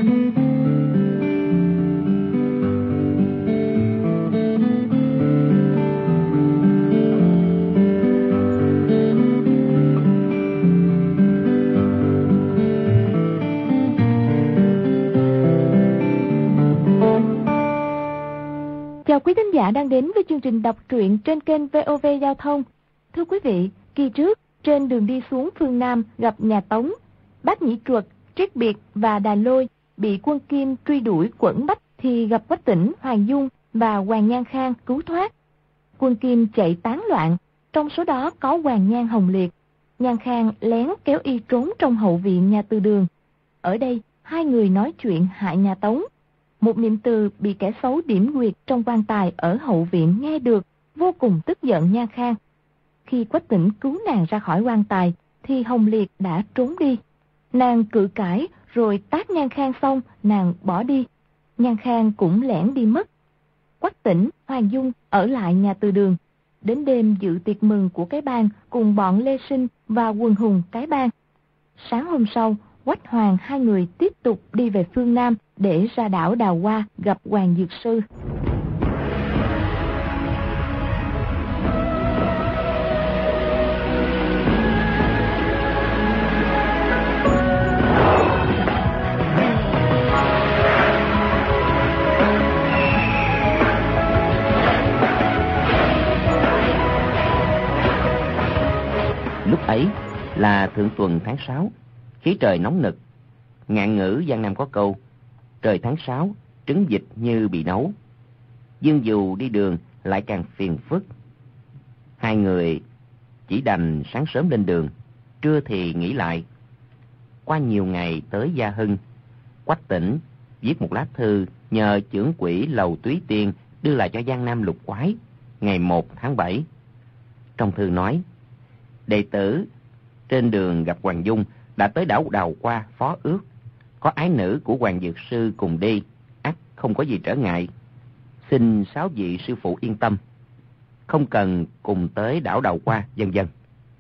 Chào quý thính giả đang đến với chương trình đọc truyện trên kênh VOV Giao thông. Thưa quý vị, kỳ trước, trên đường đi xuống phương Nam gặp nhà Tống, Bác Nhĩ Truật, Triết Biệt và Đà Lôi bị quân Kim truy đuổi quẫn bách thì gặp Quách Tĩnh, Hoàng Dung và Hoàn Nhan Khang cứu thoát. Quân Kim chạy tán loạn, trong số đó có Hoàn Nhan Hồng Liệt. Nhan Khang lén kéo y trốn trong hậu viện nhà Từ Đường. Ở đây, hai người nói chuyện hại nhà Tống. Một niệm từ bị kẻ xấu điểm huyệt trong quan tài ở hậu viện nghe được, vô cùng tức giận Nhan Khang. Khi Quách Tĩnh cứu nàng ra khỏi quan tài, thì Hồng Liệt đã trốn đi. Nàng cự cãi, rồi tát Nhan Khang xong, nàng bỏ đi. Nhan Khang cũng lẻn đi mất. Quách Tĩnh, Hoàng Dung ở lại nhà Từ Đường. Đến đêm dự tiệc mừng của cái bang cùng bọn Lê Sinh và quần hùng cái bang. Sáng hôm sau, Quách Hoàng hai người tiếp tục đi về phương Nam để ra đảo Đào Hoa gặp Hoàng Dược Sư. Lúc ấy là thượng tuần tháng 6, khí trời nóng nực. Ngạn ngữ Giang Nam có câu: trời tháng 6, trứng vịt như bị nấu. Dương dù đi đường lại càng phiền phức. Hai người chỉ đành sáng sớm lên đường, trưa thì nghỉ lại. Qua nhiều ngày tới Gia Hưng, Quách Tĩnh viết một lá thư nhờ chưởng quỹ Lầu Túy Tiên đưa lại cho Giang Nam Lục Quái ngày 1 tháng 7. Trong thư nói: đệ tử trên đường gặp Hoàng Dung đã tới đảo Đào Hoa phó ước, có ái nữ của Hoàng Dược Sư cùng đi, ắt không có gì trở ngại. Xin 6 vị sư phụ yên tâm, không cần cùng tới đảo Đào Hoa, vân vân.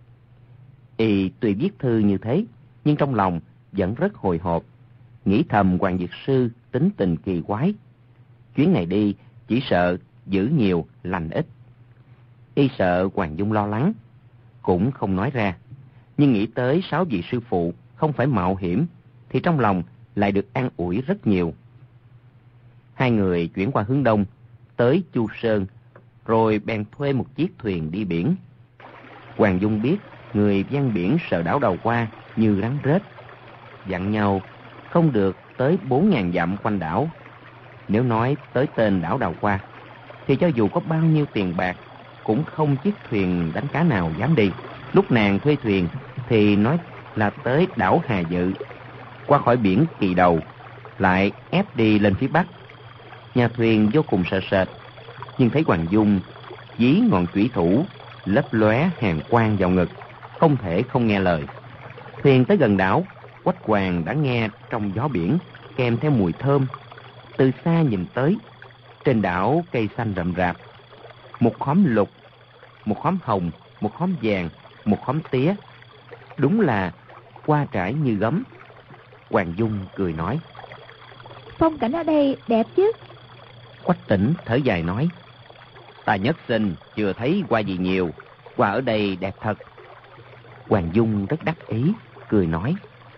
Y tuy viết thư như thế, nhưng trong lòng vẫn rất hồi hộp, nghĩ thầm Hoàng Dược Sư tính tình kỳ quái, chuyến này đi chỉ sợ giữ nhiều lành ít. Y sợ Hoàng Dung lo lắng, cũng không nói ra, nhưng nghĩ tới 6 vị sư phụ không phải mạo hiểm, thì trong lòng lại được an ủi rất nhiều. Hai người chuyển qua hướng đông, tới Chu Sơn, rồi bèn thuê một chiếc thuyền đi biển. Hoàng Dung biết người ven biển sợ đảo Đào Hoa như rắn rết, dặn nhau không được tới 4.000 dặm quanh đảo. Nếu nói tới tên đảo Đào Hoa, thì cho dù có bao nhiêu tiền bạc, cũng không chiếc thuyền đánh cá nào dám đi. Lúc nàng thuê thuyền thì nói là tới đảo Hà Dự, qua khỏi biển Kỳ Đầu, lại ép đi lên phía bắc. Nhà thuyền vô cùng sợ sệt, nhưng thấy Hoàng Dung dí ngọn chủy thủ lấp lóe hàn quang vào ngực, không thể không nghe lời. Thuyền tới gần đảo, Quách Hoàng đã nghe trong gió biển kèm theo mùi thơm. Từ xa nhìn tới, trên đảo cây xanh rậm rạp, một khóm lục, một khóm hồng, một khóm vàng, một khóm tía, đúng là hoa trải như gấm. Hoàng Dung cười nói: phong cảnh ở đây đẹp chứ? Quách Tĩnh thở dài nói: ta nhất sinh chưa thấy hoa gì nhiều, hoa ở đây đẹp thật. Hoàng Dung rất đắc ý, cười nói: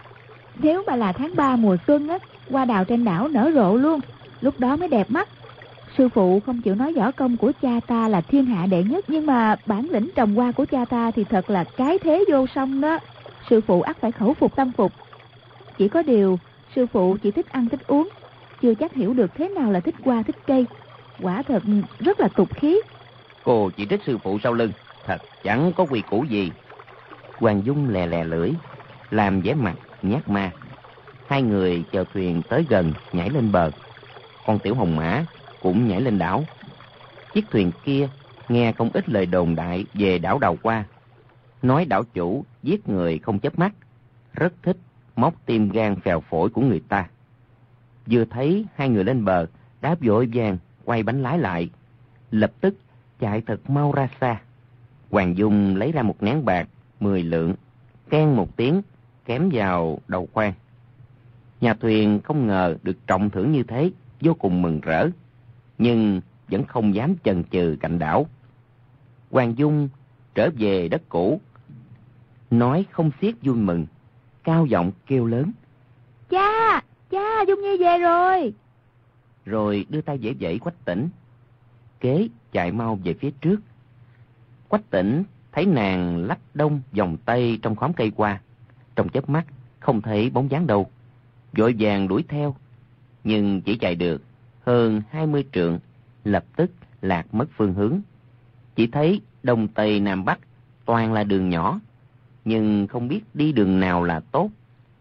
nếu mà là tháng 3 mùa xuân á, hoa đào trên đảo nở rộ luôn, lúc đó mới đẹp mắt. Sư phụ không chịu nói võ công của cha ta là thiên hạ đệ nhất, nhưng mà bản lĩnh trồng hoa của cha ta thì thật là cái thế vô song đó. Sư phụ ắt phải khẩu phục tâm phục. Chỉ có điều sư phụ chỉ thích ăn thích uống, chưa chắc hiểu được thế nào là thích hoa thích cây. Quả thật rất là tục khí. Cô chỉ trích sư phụ sau lưng, thật chẳng có quy củ gì. Hoàng Dung lè lè lưỡi, làm vẻ mặt nhát ma. Hai người chờ thuyền tới gần nhảy lên bờ. Con Tiểu Hồng Mã cũng nhảy lên đảo. Chiếc thuyền kia nghe không ít lời đồn đại về đảo Đào Hoa, nói đảo chủ giết người không chớp mắt, rất thích móc tim gan phèo phổi của người ta. Vừa thấy hai người lên bờ, đã vội vàng quay bánh lái lại, lập tức chạy thật mau ra xa. Hoàng Dung lấy ra một nén bạc 10 lượng, keng một tiếng kém vào đầu khoang. Nhà thuyền không ngờ được trọng thưởng như thế, vô cùng mừng rỡ, nhưng vẫn không dám chần chừ cạnh đảo. Hoàng Dung trở về đất cũ, nói không xiết vui mừng, cao giọng kêu lớn: Cha, cha, Dung Nhi về rồi. Rồi đưa tay vẫy vẫy Quách Tĩnh. Kế chạy mau về phía trước. Quách Tĩnh thấy nàng lách đông vòng tây trong khóm cây qua, trong chớp mắt không thấy bóng dáng đâu, vội vàng đuổi theo, nhưng chỉ chạy được hơn 20 trượng, lập tức lạc mất phương hướng. Chỉ thấy đông tây nam bắc toàn là đường nhỏ, nhưng không biết đi đường nào là tốt.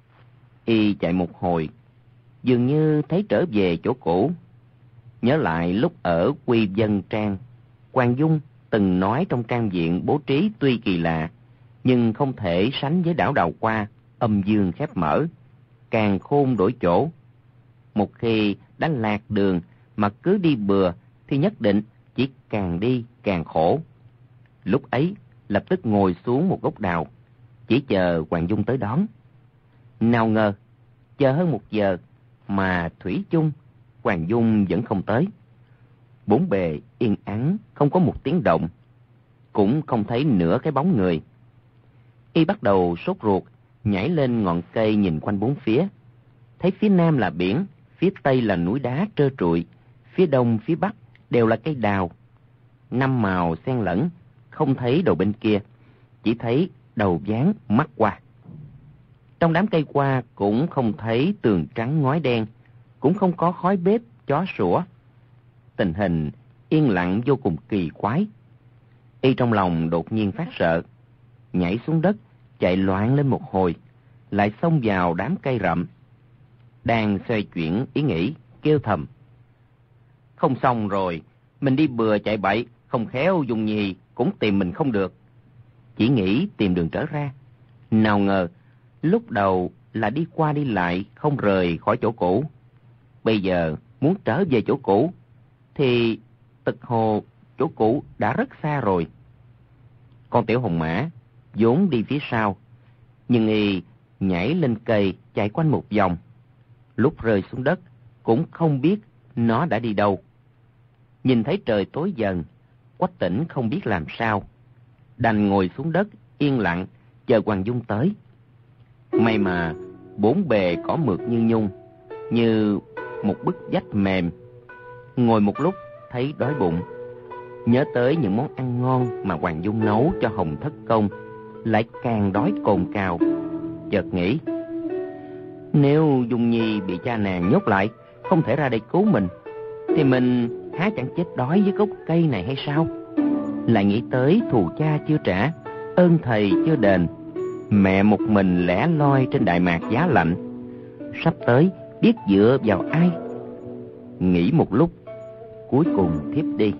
Y chạy một hồi, dường như thấy trở về chỗ cũ. Nhớ lại lúc ở Quy Vân Trang, Hoàng Dung từng nói trong trang viện bố trí tuy kỳ lạ, nhưng không thể sánh với đảo Đào Hoa, âm dương khép mở, càng khôn đổi chỗ. Một khi đã lạc đường mà cứ đi bừa thì nhất định chỉ càng đi càng khổ. Lúc ấy lập tức ngồi xuống một gốc đào, chỉ chờ Hoàng Dung tới đón. Nào ngờ chờ hơn 1 giờ mà thủy chung Hoàng Dung vẫn không tới. Bốn bề yên ắng, không có một tiếng động, cũng không thấy nửa cái bóng người. Y bắt đầu sốt ruột, nhảy lên ngọn cây nhìn quanh bốn phía. Thấy phía nam là biển, phía tây là núi đá trơ trụi, phía đông phía bắc đều là cây đào. 5 màu xen lẫn, không thấy đầu bên kia, chỉ thấy đầu ván mắt qua. Trong đám cây qua cũng không thấy tường trắng ngói đen, cũng không có khói bếp chó sủa. Tình hình yên lặng vô cùng kỳ quái. Y trong lòng đột nhiên phát sợ, nhảy xuống đất, chạy loạn lên một hồi, lại xông vào đám cây rậm. Đang xoay chuyển ý nghĩ, kêu thầm: không xong rồi, mình đi bừa chạy bậy, không khéo Dung Nhi cũng tìm mình không được. Chỉ nghĩ tìm đường trở ra. Nào ngờ lúc đầu là đi qua đi lại, không rời khỏi chỗ cũ. Bây giờ muốn trở về chỗ cũ thì tực hồ chỗ cũ đã rất xa rồi. Con tiểu hồng mã vốn đi phía sau, nhưng y nhảy lên cây chạy quanh một vòng. Lúc rơi xuống đất cũng không biết nó đã đi đâu. Nhìn thấy trời tối dần, Quách Tĩnh không biết làm sao, đành ngồi xuống đất yên lặng chờ Hoàng Dung tới. May mà bốn bề cỏ mượt như nhung, như một bức vách mềm. Ngồi một lúc thấy đói bụng, nhớ tới những món ăn ngon mà Hoàng Dung nấu cho Hồng Thất Công, lại càng đói cồn cào. Chợt nghĩ, nếu Dung Nhi bị cha nàng nhốt lại, không thể ra đây cứu mình, thì mình há chẳng chết đói dưới gốc cây này hay sao? Lại nghĩ tới thù cha chưa trả, ơn thầy chưa đền, mẹ một mình lẻ loi trên đại mạc giá lạnh, sắp tới biết dựa vào ai. Nghĩ một lúc, cuối cùng thiếp đi.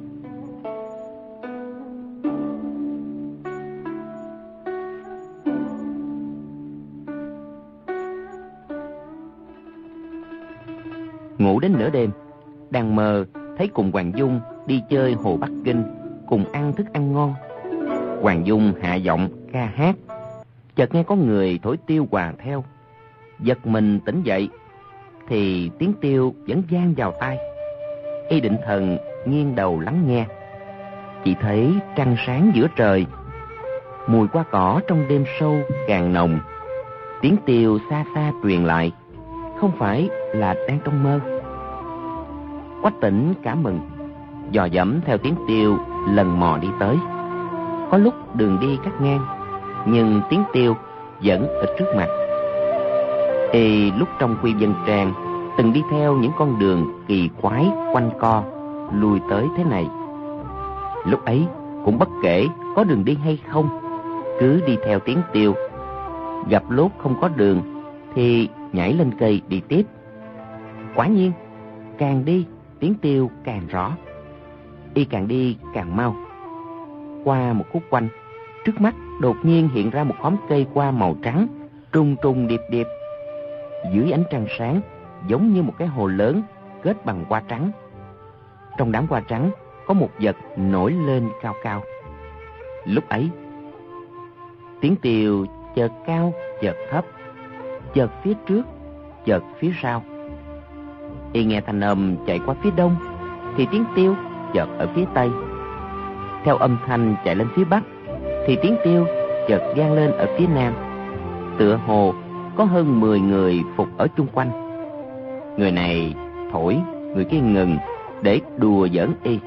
Ngủ đến nửa đêm, đang mơ thấy cùng Hoàng Dung đi chơi hồ Bắc Kinh, cùng ăn thức ăn ngon. Hoàng Dung hạ giọng ca hát, chợt nghe có người thổi tiêu hòa theo. Giật mình tỉnh dậy thì tiếng tiêu vẫn vang vào tai. Y định thần nghiêng đầu lắng nghe, chỉ thấy trăng sáng giữa trời, mùi hoa cỏ trong đêm sâu càng nồng. Tiếng tiêu xa xa truyền lại, không phải là đang trong mơ. Quách Tĩnh cả mừng, dò dẫm theo tiếng tiêu lần mò đi tới. Có lúc đường đi cắt ngang, nhưng tiếng tiêu vẫn ở trước mặt. Y lúc trong Quy Vân Trang từng đi theo những con đường kỳ quái quanh co lui tới thế này. Lúc ấy cũng bất kể có đường đi hay không, cứ đi theo tiếng tiêu. Gặp lúc không có đường thì nhảy lên cây đi tiếp. Quả nhiên càng đi tiếng tiêu càng rõ, y càng đi càng mau. Qua một khúc quanh, trước mắt đột nhiên hiện ra một khóm cây qua màu trắng, trùng trùng điệp điệp. Dưới ánh trăng sáng, giống như một cái hồ lớn kết bằng hoa trắng. Trong đám hoa trắng có một vật nổi lên cao cao. Lúc ấy, tiếng tiêu chợt cao chợt thấp, chợt phía trước, chợt phía sau. Y nghe thanh âm chạy qua phía đông, thì tiếng tiêu chợt ở phía tây. Theo âm thanh chạy lên phía bắc, thì tiếng tiêu chợt vang lên ở phía nam. Tựa hồ có hơn 10 người phục ở chung quanh. Người này thổi, người kia ngừng để đùa giỡn Y.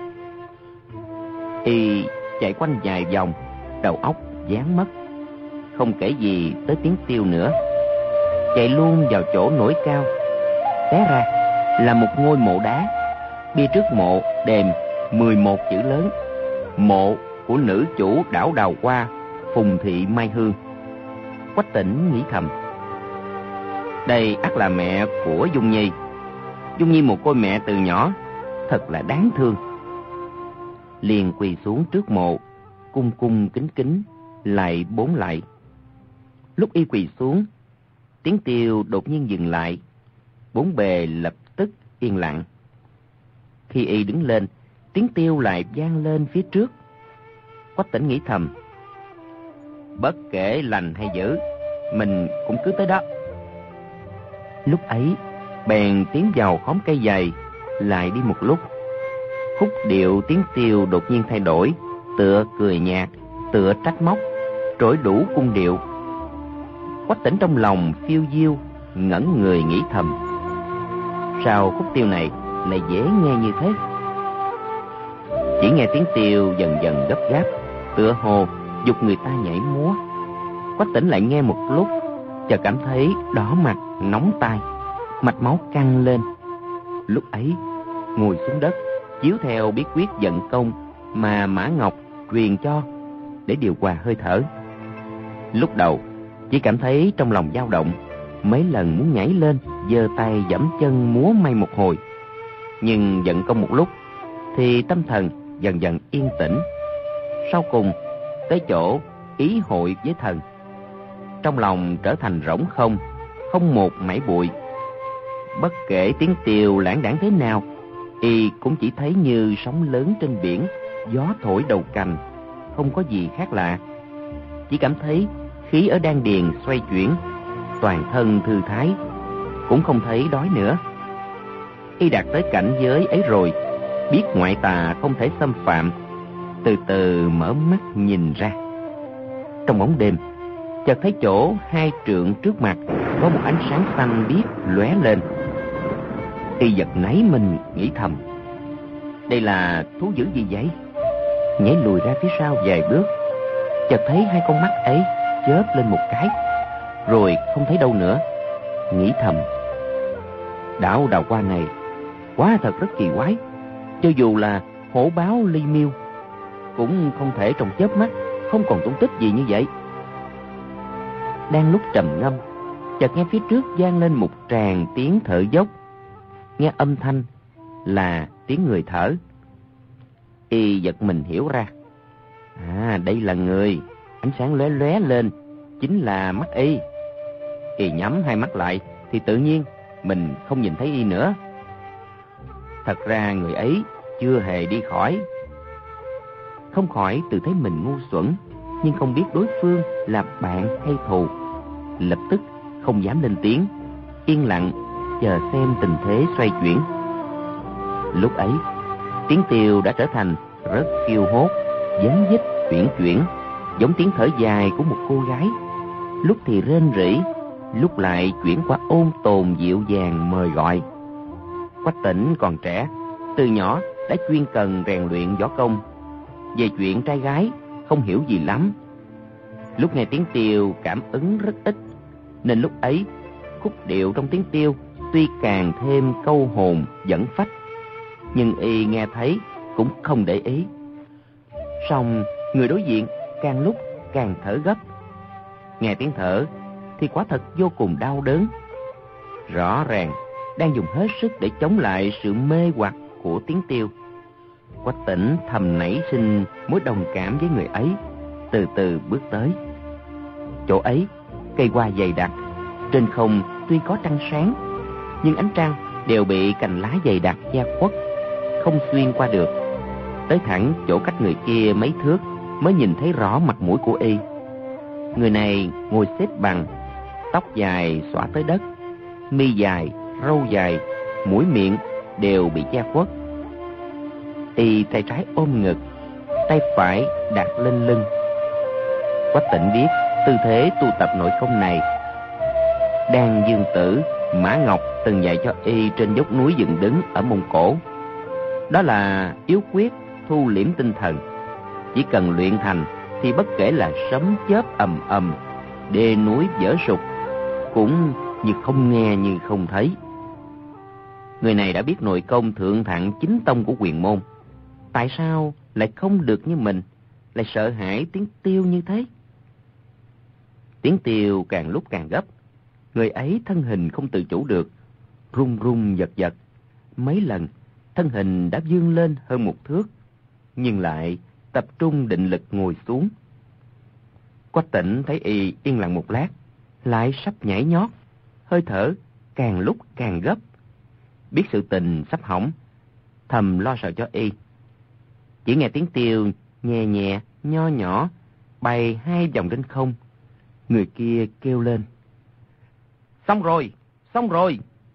Y chạy quanh vài vòng, đầu óc dán mất, không kể gì tới tiếng tiêu nữa. Chạy luôn vào chỗ nổi cao. Té ra là một ngôi mộ đá. Bia trước mộ đềm 11 chữ lớn: mộ của nữ chủ đảo Đào Hoa, Phùng Thị Mai Hương. Quách Tỉnh nghĩ thầm, đây ắt là mẹ của Dung Nhi. Dung Nhi một cô mẹ từ nhỏ, thật là đáng thương. Liền quỳ xuống trước mộ, cung cung kính kính lạy 4 lạy. Lúc Y quỳ xuống, tiếng tiêu đột nhiên dừng lại, 4 bề lập tức yên lặng. Khi Y đứng lên, tiếng tiêu lại vang lên phía trước. Quách Tỉnh nghĩ thầm, bất kể lành hay dữ, mình cũng cứ tới đó. Lúc ấy bèn tiến vào khóm cây dày, lại đi một lúc. Khúc điệu tiếng tiêu đột nhiên thay đổi, tựa cười nhạt, tựa trách móc, trỗi đủ cung điệu. Quách Tỉnh trong lòng phiêu diêu, ngẩn người nghĩ thầm, sao khúc tiêu này lại dễ nghe như thế? Chỉ nghe tiếng tiêu dần dần gấp gáp, tựa hồ giục người ta nhảy múa. Quách Tỉnh lại nghe một lúc, chợt cảm thấy đỏ mặt, nóng tai, mạch máu căng lên. Lúc ấy ngồi xuống đất, chiếu theo bí quyết vận công mà Mã Ngọc truyền cho để điều hòa hơi thở. Lúc đầu chỉ cảm thấy trong lòng dao động, mấy lần muốn nhảy lên, giơ tay giẫm chân múa may một hồi. Nhưng vận công một lúc thì tâm thần dần dần yên tĩnh. Sau cùng tới chỗ ý hội với thần, trong lòng trở thành rỗng không, không một mảy bụi. Bất kể tiếng tiêu lãng đãng thế nào, Y cũng chỉ thấy như sóng lớn trên biển, gió thổi đầu cành, không có gì khác lạ. Chỉ cảm thấy khí ở đan điền xoay chuyển, toàn thân thư thái, cũng không thấy đói nữa. Y đạt tới cảnh giới ấy rồi, biết ngoại tà không thể xâm phạm, từ từ mở mắt nhìn ra. Trong bóng đêm, chợt thấy chỗ 2 trượng trước mặt có một ánh sáng xanh biếc lóe lên. Y giật nảy mình nghĩ thầm, đây là thú dữ gì vậy? Nhảy lùi ra phía sau vài bước, chợt thấy 2 con mắt ấy chớp lên một cái, rồi không thấy đâu nữa. Nghĩ thầm, đảo Đào Hoa này quá thật rất kỳ quái, cho dù là hổ báo ly miêu cũng không thể trong chớp mắt không còn tung tích gì như vậy. Đang lúc trầm ngâm, chợt nghe phía trước vang lên một tràng tiếng thở dốc. Nghe âm thanh là tiếng người thở. Y giật mình hiểu ra, đây là người. Ánh sáng lóe lóe lên chính là mắt Y. Y nhắm 2 mắt lại thì tự nhiên mình không nhìn thấy Y nữa. Thật ra người ấy chưa hề đi khỏi. Không khỏi tự thấy mình ngu xuẩn, nhưng không biết đối phương là bạn hay thù. Lập tức không dám lên tiếng, yên lặng chờ xem tình thế xoay chuyển. Lúc ấy tiếng tiêu đã trở thành rất kêu hốt, vấn vít uyển chuyển, giống tiếng thở dài của một cô gái. Lúc thì rên rỉ, lúc lại chuyển qua ôn tồn dịu dàng mời gọi. Quách Tỉnh còn trẻ, từ nhỏ đã chuyên cần rèn luyện võ công, về chuyện trai gái không hiểu gì lắm. Lúc nghe tiếng tiêu cảm ứng rất ít, nên lúc ấy khúc điệu trong tiếng tiêu tuy càng thêm câu hồn dẫn phách, nhưng Y nghe thấy cũng không để ý. Song người đối diện càng lúc càng thở gấp. Nghe tiếng thở thì quả thật vô cùng đau đớn, rõ ràng đang dùng hết sức để chống lại sự mê hoặc của tiếng tiêu. Quách Tỉnh thầm nảy sinh mối đồng cảm với người ấy, từ từ bước tới. Chỗ ấy cây hoa dày đặc, trên không tuy có trăng sáng, nhưng ánh trăng đều bị cành lá dày đặc che khuất, không xuyên qua được. Tới thẳng chỗ cách người kia mấy thước mới nhìn thấy rõ mặt mũi của Y. Người này ngồi xếp bằng, tóc dài xõa tới đất, mi dài, râu dài, mũi miệng đều bị che khuất. Y tay trái ôm ngực, tay phải đặt lên lưng. Quách Tĩnh biết tư thế tu tập nội công này, Đan Dương Tử, Mã Ngọc từng dạy cho y trên dốc núi dựng đứng ở Mông Cổ. Đó là yếu quyết thu liễm tinh thần. Chỉ cần luyện thành thì bất kể là sấm chớp ầm ầm, đê núi vỡ sụp, cũng như không nghe như không thấy. Người này đã biết nội công thượng thặng chính tông của Huyền Môn. Tại sao lại không được như mình, lại sợ hãi tiếng tiêu như thế? Tiếng tiêu càng lúc càng gấp. Người ấy thân hình không tự chủ được, run run giật giật. Mấy lần, thân hình đã vươn lên hơn 1 thước, nhưng lại tập trung định lực ngồi xuống. Quách Tĩnh thấy y yên lặng một lát, lại sắp nhảy nhót, hơi thở càng lúc càng gấp. Biết sự tình sắp hỏng, thầm lo sợ cho y. Chỉ nghe tiếng tiêu nhẹ nhẹ, nho nhỏ, bay 2 vòng trên không. Người kia kêu lên: Xong rồi, xong rồi.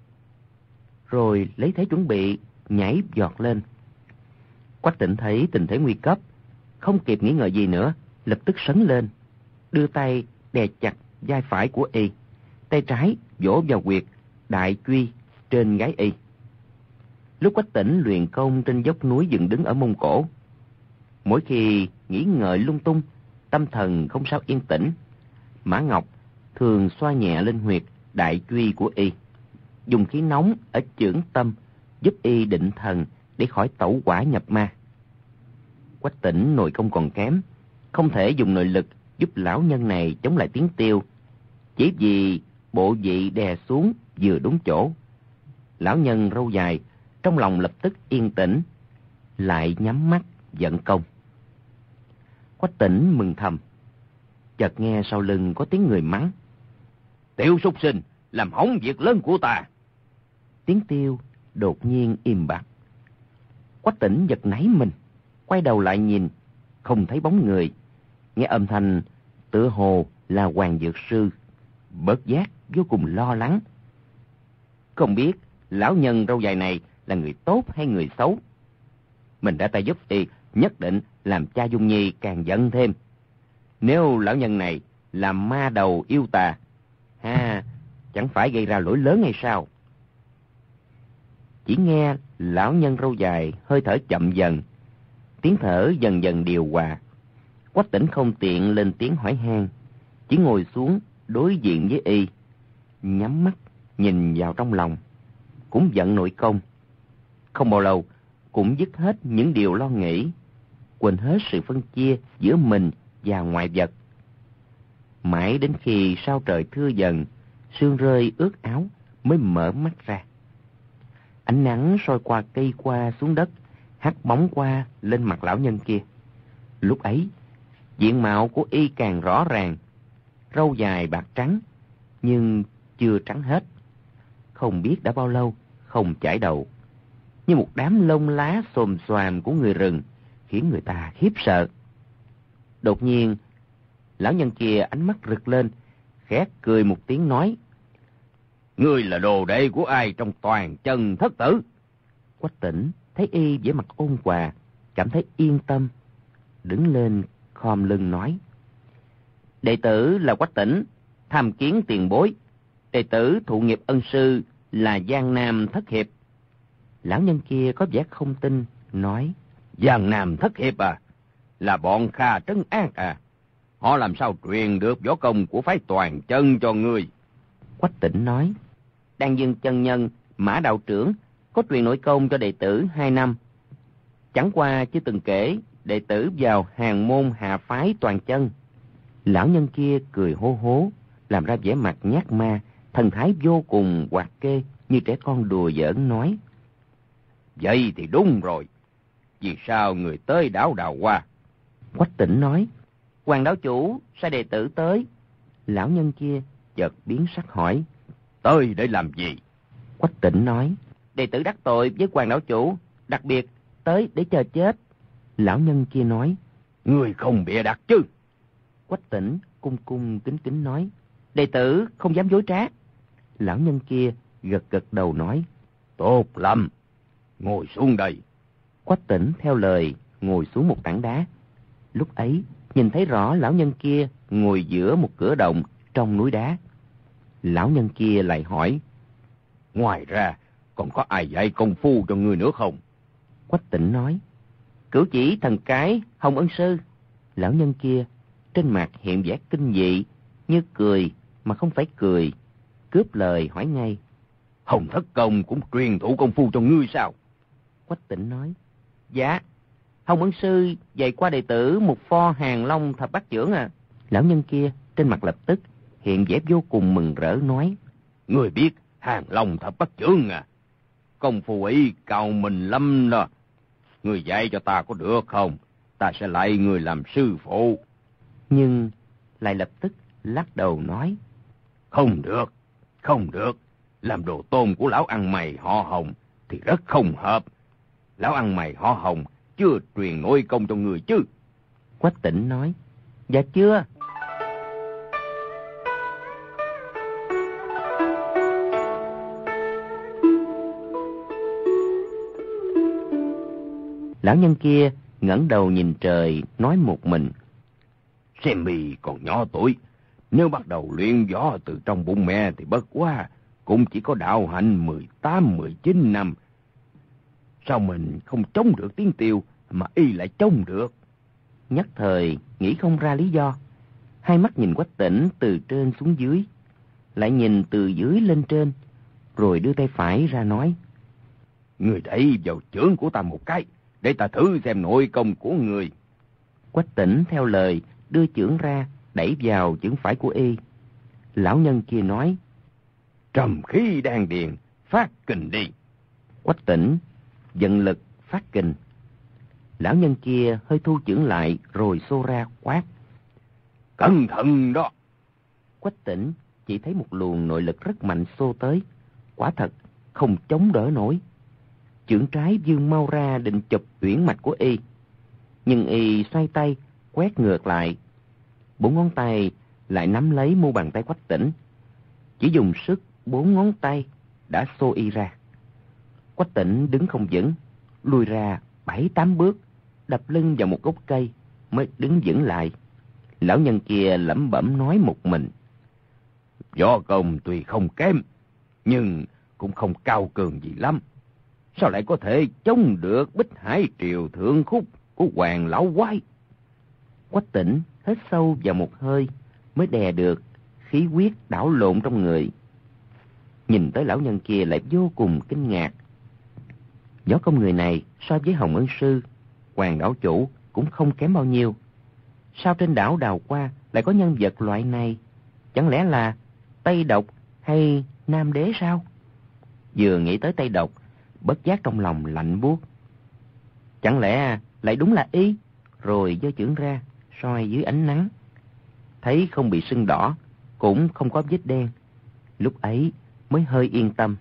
Rồi lấy thế chuẩn bị, nhảy giọt lên. Quách Tĩnh thấy tình thế nguy cấp, không kịp nghĩ ngợi gì nữa, lập tức sấn lên, đưa tay đè chặt vai phải của y, tay trái vỗ vào huyệt đại truy trên gáy y. Lúc Quách Tĩnh luyện công trên dốc núi dựng đứng ở Mông Cổ, mỗi khi nghĩ ngợi lung tung, tâm thần không sao yên tĩnh, Mã Ngọc thường xoa nhẹ lên huyệt đại truy của y, dùng khí nóng ở chưởng tâm giúp y định thần để khỏi tẩu hỏa nhập ma. Quách Tĩnh nội công còn kém, không thể dùng nội lực giúp lão nhân này chống lại tiếng tiêu, chỉ vì bộ vị đè xuống vừa đúng chỗ. Lão nhân râu dài trong lòng lập tức yên tĩnh, lại nhắm mắt vận công. Quách Tĩnh mừng thầm, chợt nghe sau lưng có tiếng người mắng: Tiểu súc sinh, làm hỏng việc lớn của ta. Tiếng tiêu đột nhiên im bặt. Quách Tĩnh giật nảy mình, quay đầu lại nhìn, không thấy bóng người. Nghe âm thanh tựa hồ là Hoàng Dược Sư, bất giác vô cùng lo lắng. Không biết lão nhân râu dài này là người tốt hay người xấu. Mình đã tay giúp y, nhất định làm cha Dung Nhi càng giận thêm. Nếu lão nhân này là ma đầu yêu tà, chẳng phải gây ra lỗi lớn hay sao? Chỉ nghe lão nhân râu dài hơi thở chậm dần, tiếng thở dần dần điều hòa. Quách Tĩnh không tiện lên tiếng hỏi han, chỉ ngồi xuống đối diện với y, nhắm mắt nhìn vào trong lòng, cũng vận nội công. Không bao lâu cũng dứt hết những điều lo nghĩ, quên hết sự phân chia giữa mình và ngoại vật. Mãi đến khi sao trời thưa dần, sương rơi ướt áo mới mở mắt ra. Ánh nắng soi qua cây qua xuống đất, hắt bóng qua lên mặt lão nhân kia. Lúc ấy, diện mạo của y càng rõ ràng, râu dài bạc trắng, nhưng chưa trắng hết. Không biết đã bao lâu không chải đầu, như một đám lông lá xồm xoàm của người rừng, khiến người ta khiếp sợ. Đột nhiên, lão nhân kia ánh mắt rực lên, khẽ cười một tiếng nói: Ngươi là đồ đệ của ai trong Toàn Chân thất tử? Quách Tĩnh thấy y vẻ mặt ôn hòa, cảm thấy yên tâm, đứng lên khom lưng nói: Đệ tử là Quách Tĩnh, tham kiến tiền bối. Đệ tử thụ nghiệp ân sư là Giang Nam Thất Hiệp. Lão nhân kia có vẻ không tin, nói: Giang Nam Thất Hiệp à? Là bọn Kha Trấn An à? Họ làm sao truyền được võ công của phái Toàn Chân cho ngươi? Quách Tĩnh nói: Đan Dương chân nhân Mã đạo trưởng có truyền nội công cho đệ tử 2 năm. Chẳng qua chưa từng kể đệ tử vào hàng môn hạ phái Toàn Chân. Lão nhân kia cười hô hố, làm ra vẻ mặt nhát ma, thần thái vô cùng hoạt kê, như trẻ con đùa giỡn nói: Vậy thì đúng rồi. Vì sao người tới đảo Đào Hoa? Quách Tĩnh nói: Hoàng đảo chủ sai đệ tử tới. Lão nhân kia chợt biến sắc hỏi: Tới để làm gì? Quách Tĩnh nói: Đệ tử đắc tội với Hoàng đảo chủ, đặc biệt tới để chờ chết. Lão nhân kia nói: Ngươi không bịa đặt chứ? Quách Tĩnh cung cung kính kính nói: Đệ tử không dám dối trá. Lão nhân kia gật gật đầu nói: Tốt lắm, ngồi xuống đây. Quách Tỉnh theo lời ngồi xuống một tảng đá. Lúc ấy nhìn thấy rõ lão nhân kia ngồi giữa một cửa động trong núi đá. Lão nhân kia lại hỏi: Ngoài ra còn có ai dạy công phu cho ngươi nữa không? Quách Tỉnh nói: Cửu Chỉ Thần Cái Hồng Ân Sư. Lão nhân kia trên mặt hiện vẻ kinh dị, như cười mà không phải cười, cướp lời hỏi ngay: Hồng Thất Công cũng truyền thụ công phu cho ngươi sao? Quách Tỉnh nói: Dạ, Hồng Ân Sư dạy qua đệ tử một pho Hàng Long Thập Bát Chưởng à. Lão nhân kia trên mặt lập tức hiện vẻ vô cùng mừng rỡ nói: Ngươi biết Hàng Long Thập Bát Chưởng à? Công phu ấy cao mình lắm đó. Ngươi dạy cho ta có được không? Ta sẽ lại ngươi làm sư phụ. Nhưng lại lập tức lắc đầu nói: Không được, không được. Làm đồ tôn của lão ăn mày họ Hồng thì rất không hợp. Lão ăn mày họ Hồng chưa truyền nổi công cho người chứ? Quách Tỉnh nói: Dạ chưa. Lão nhân kia ngẩng đầu nhìn trời, nói một mình: Xem mì còn nhỏ tuổi, nếu bắt đầu luyện võ từ trong bụng mẹ thì bất quá cũng chỉ có đạo hạnh 18-19 năm. Sao mình không chống được tiếng tiêu mà y lại chống được? Nhất thời nghĩ không ra lý do. Hai mắt nhìn Quách Tỉnh từ trên xuống dưới, lại nhìn từ dưới lên trên, rồi đưa tay phải ra nói: Người đẩy vào chưởng của ta một cái, để ta thử xem nội công của người. Quách Tỉnh theo lời đưa chưởng ra, đẩy vào chưởng phải của y. Lão nhân kia nói: Trầm khí đan điền, phát kình đi. Quách Tỉnh vận lực phát kình. Lão nhân kia hơi thu chưởng lại rồi xô ra quát: Cẩn thận đó. Quách Tỉnh chỉ thấy một luồng nội lực rất mạnh xô tới, quả thật không chống đỡ nổi. Chưởng trái vươn mau ra định chụp uyển mạch của y, nhưng y xoay tay quét ngược lại. 4 ngón tay lại nắm lấy mu bàn tay Quách Tỉnh, chỉ dùng sức 4 ngón tay đã xô y ra. Quách Tỉnh đứng không vững, lùi ra 7-8 bước, đập lưng vào một gốc cây mới đứng vững lại. Lão nhân kia lẩm bẩm nói một mình: Võ công tuy không kém, nhưng cũng không cao cường gì lắm. Sao lại có thể chống được Bích Hải Triều Thượng Khúc của Hoàng Lão Quái? Quách Tỉnh hít sâu vào một hơi mới đè được khí huyết đảo lộn trong người. Nhìn tới lão nhân kia lại vô cùng kinh ngạc. Võ công người này so với Hồng Ân Sư, Hoàng đảo chủ cũng không kém bao nhiêu. Sao trên đảo Đào Hoa lại có nhân vật loại này? Chẳng lẽ là Tây Độc hay Nam Đế sao? Vừa nghĩ tới Tây Độc, bất giác trong lòng lạnh buốt. Chẳng lẽ lại đúng là y? Rồi giơ chưởng ra soi dưới ánh nắng, thấy không bị sưng đỏ, cũng không có vết đen. Lúc ấy mới hơi yên tâm.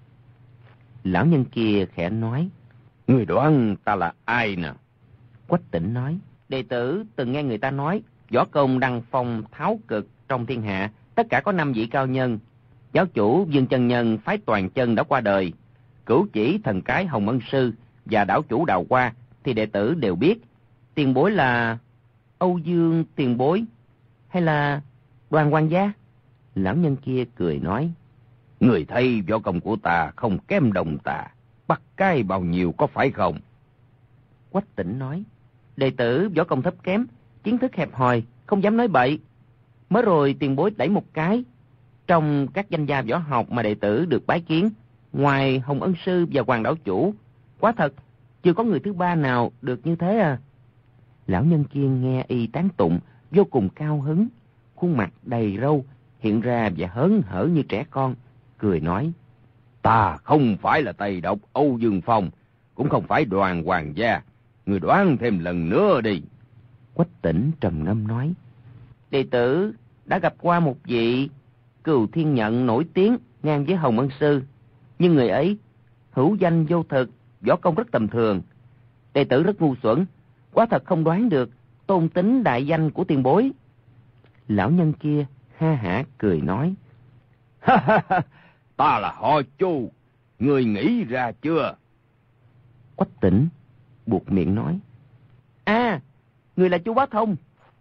Lão nhân kia khẽ nói: Người đoán ta là ai nè? Quách Tỉnh nói: Đệ tử từng nghe người ta nói võ công đăng phong tháo cực trong thiên hạ, tất cả có 5 vị cao nhân. Giáo chủ Dương Chân Nhân phái Toàn Chân đã qua đời, Cửu Chỉ Thần Cái Hồng Ân Sư và đảo chủ Đào Hoa thì đệ tử đều biết. Tiền bối là Âu Dương tiền bối hay là Đoàn Hoàng gia? Lão nhân kia cười nói: Người thấy võ công của ta không kém đồng tà, bắt cái bao nhiêu có phải không? Quách Tỉnh nói: Đệ tử võ công thấp kém, kiến thức hẹp hòi, không dám nói bậy. Mới rồi tiền bối đẩy một cái, trong các danh gia võ học mà đệ tử được bái kiến, ngoài Hồng Ân Sư và Hoàng đảo chủ, quả thật chưa có người thứ ba nào được như thế à. Lão nhân kia nghe y tán tụng vô cùng cao hứng, khuôn mặt đầy râu hiện ra vẻ hớn hở như trẻ con, cười nói: Ta không phải là Tây Độc Âu Dương Phong, cũng không phải Đoàn Hoàng gia. Người đoán thêm lần nữa đi. Quách Tỉnh trầm ngâm nói: Đệ tử đã gặp qua một vị Cừu Thiên Nhận nổi tiếng ngang với Hồng Ân Sư, nhưng người ấy hữu danh vô thực, võ công rất tầm thường. Đệ tử rất ngu xuẩn, quả thật không đoán được tôn tính đại danh của tiền bối. Lão nhân kia ha hả cười nói: Ta là họ Chu, ngươi nghĩ ra chưa? Quách Tỉnh buột miệng nói: À, người là Chu Bá Thông.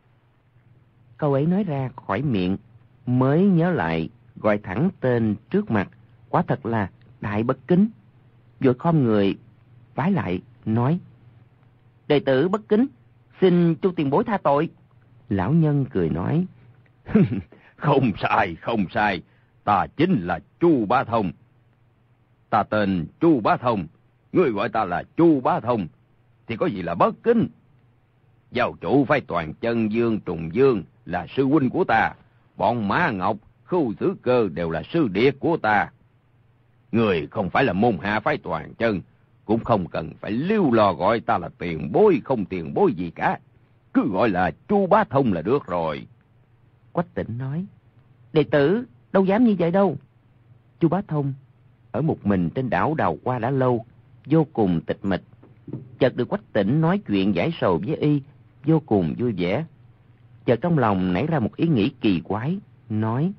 Câu ấy nói ra khỏi miệng, mới nhớ lại gọi thẳng tên trước mặt, quả thật là đại bất kính. Vội khom người vái lại nói: Đệ tử bất kính, xin Chu tiền bối tha tội. Lão nhân cười nói: Không sai, ta chính là Chu Bá Thông. Ta tên Chu Bá Thông, ngươi gọi ta là Chu Bá Thông, thì có gì là bất kính? Giáo chủ phái Toàn Chân Dương, Trùng Dương là sư huynh của ta, bọn Mã Ngọc, Khưu Tử Cơ đều là sư điệt của ta. Người không phải là môn hạ phái Toàn Chân, cũng không cần phải lưu lo gọi ta là tiền bối không tiền bối gì cả, cứ gọi là Chu Bá Thông là được rồi. Quách Tỉnh nói: Đệ tử đâu dám như vậy đâu. Chu Bá Thông ở một mình trên đảo đào qua đã lâu, vô cùng tịch mịch. Chợt được Quách Tỉnh nói chuyện giải sầu với y, vô cùng vui vẻ. Chợt trong lòng nảy ra một ý nghĩ kỳ quái, nói: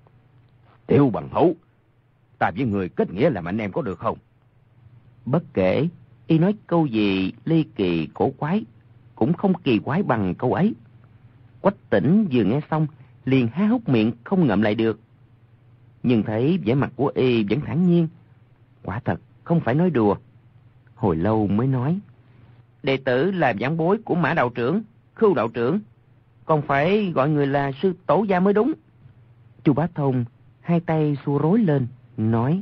Tiêu Bằng Hữu, ta với người kết nghĩa làm anh em có được không? Bất kể y nói câu gì ly kỳ cổ quái, cũng không kỳ quái bằng câu ấy. Quách Tỉnh vừa nghe xong liền há hốc miệng không ngậm lại được. Nhưng thấy vẻ mặt của y vẫn thản nhiên, quả thật không phải nói đùa. Hồi lâu mới nói: Đệ tử là vãn bối của Mã đạo trưởng, Khưu đạo trưởng, còn phải gọi người là sư tổ gia mới đúng. Chu Bá Thông hai tay xua rối lên, nói: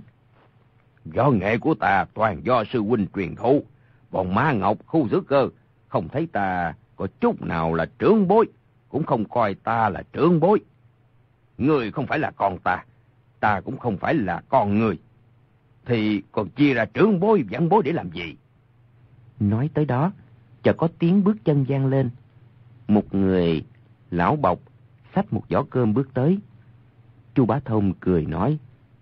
Võ nghệ của ta toàn do sư huynh truyền thụ, bọn Mã Ngọc, Khưu Tử Cơ không thấy ta có chút nào là trưởng bối, cũng không coi ta là trưởng bối. Người không phải là con ta, ta cũng không phải là con người, thì còn chia ra trưởng bối vãn bối để làm gì? Nói tới đó, chợt có tiếng bước chân vang lên. Một người lão bọc xách một giỏ cơm bước tới. Chu Bá Thông cười nói: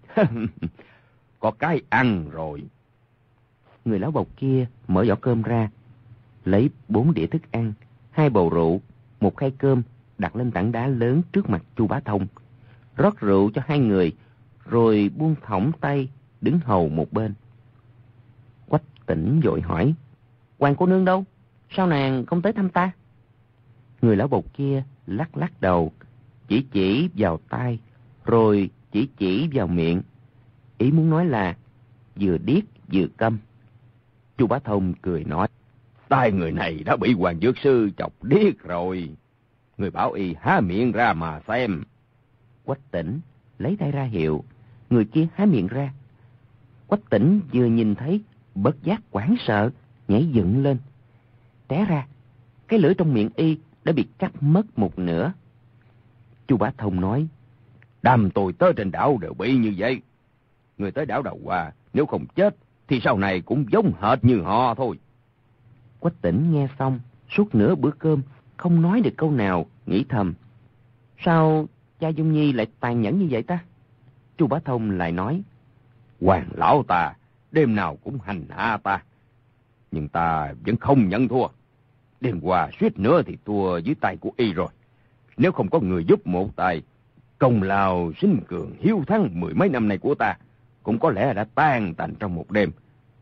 Có cái ăn rồi. Người lão bọc kia mở giỏ cơm ra, lấy 4 đĩa thức ăn, 2 bầu rượu, 1 khay cơm đặt lên tảng đá lớn trước mặt Chu Bá Thông, rót rượu cho 2 người, rồi buông thõng tay đứng hầu một bên. Quách Tỉnh vội hỏi: Hoàng cô nương đâu? Sao nàng không tới thăm ta? Người lão bộc kia lắc lắc đầu, chỉ vào tai, rồi chỉ vào miệng. Ý muốn nói là vừa điếc vừa câm. Chu Bá Thông cười nói: Tai người này đã bị Hoàng Dược Sư chọc điếc rồi. Người bảo y há miệng ra mà xem. Quách Tỉnh lấy tay ra hiệu, người kia há miệng ra. Quách Tỉnh vừa nhìn thấy, bất giác hoảng sợ, nhảy dựng lên. Té ra, cái lưỡi trong miệng y đã bị cắt mất một nửa. Chu Bá Thông nói: Đám tôi tới trên đảo đều bị như vậy. Người tới đảo Đào Hoa, nếu không chết, thì sau này cũng giống hệt như họ thôi. Quách Tỉnh nghe xong, suốt nửa bữa cơm, không nói được câu nào, nghĩ thầm: Sao cha Dung Nhi lại tàn nhẫn như vậy ta? Chu Bá Thông lại nói: Hoàng lão ta, đêm nào cũng hành hạ ta. Nhưng ta vẫn không nhận thua. Đêm qua suýt nữa thì thua dưới tay của y rồi. Nếu không có người giúp một tay, công lao sinh cường hiếu thắng 10 mấy năm nay của ta cũng có lẽ đã tan tành trong một đêm.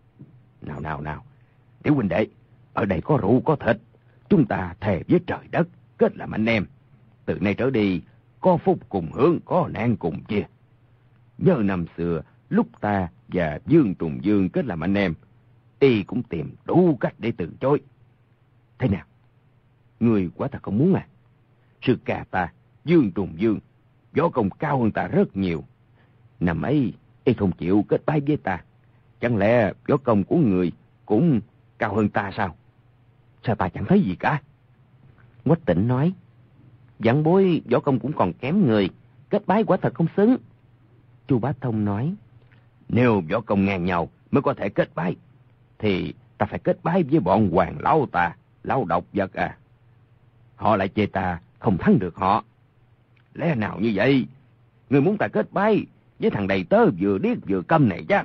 Nào, tiểu huynh đệ, ở đây có rượu có thịt, chúng ta thề với trời đất, kết làm anh em. Từ nay trở đi, có phúc cùng hưởng, có nạn cùng chia. Nhớ năm xưa, lúc ta và Dương Trùng Dương kết làm anh em, y cũng tìm đủ cách để từ chối. Thế nào? Người quả thật không muốn à? Sư ca ta, Dương Trùng Dương, võ công cao hơn ta rất nhiều. Năm ấy, y không chịu kết bái với ta. Chẳng lẽ võ công của người cũng cao hơn ta sao? Sao ta chẳng thấy gì cả? Quách Tỉnh nói: Vãn bối võ công cũng còn kém người, kết bái quả thật không xứng. Chu Bá Thông nói: Nếu võ công ngang nhau mới có thể kết bái, thì ta phải kết bái với bọn Hoàng lão ta, lão độc vật à. Họ lại chê ta không thắng được họ. Lẽ nào như vậy? Người muốn ta kết bái với thằng đầy tớ vừa điếc vừa câm này chắc?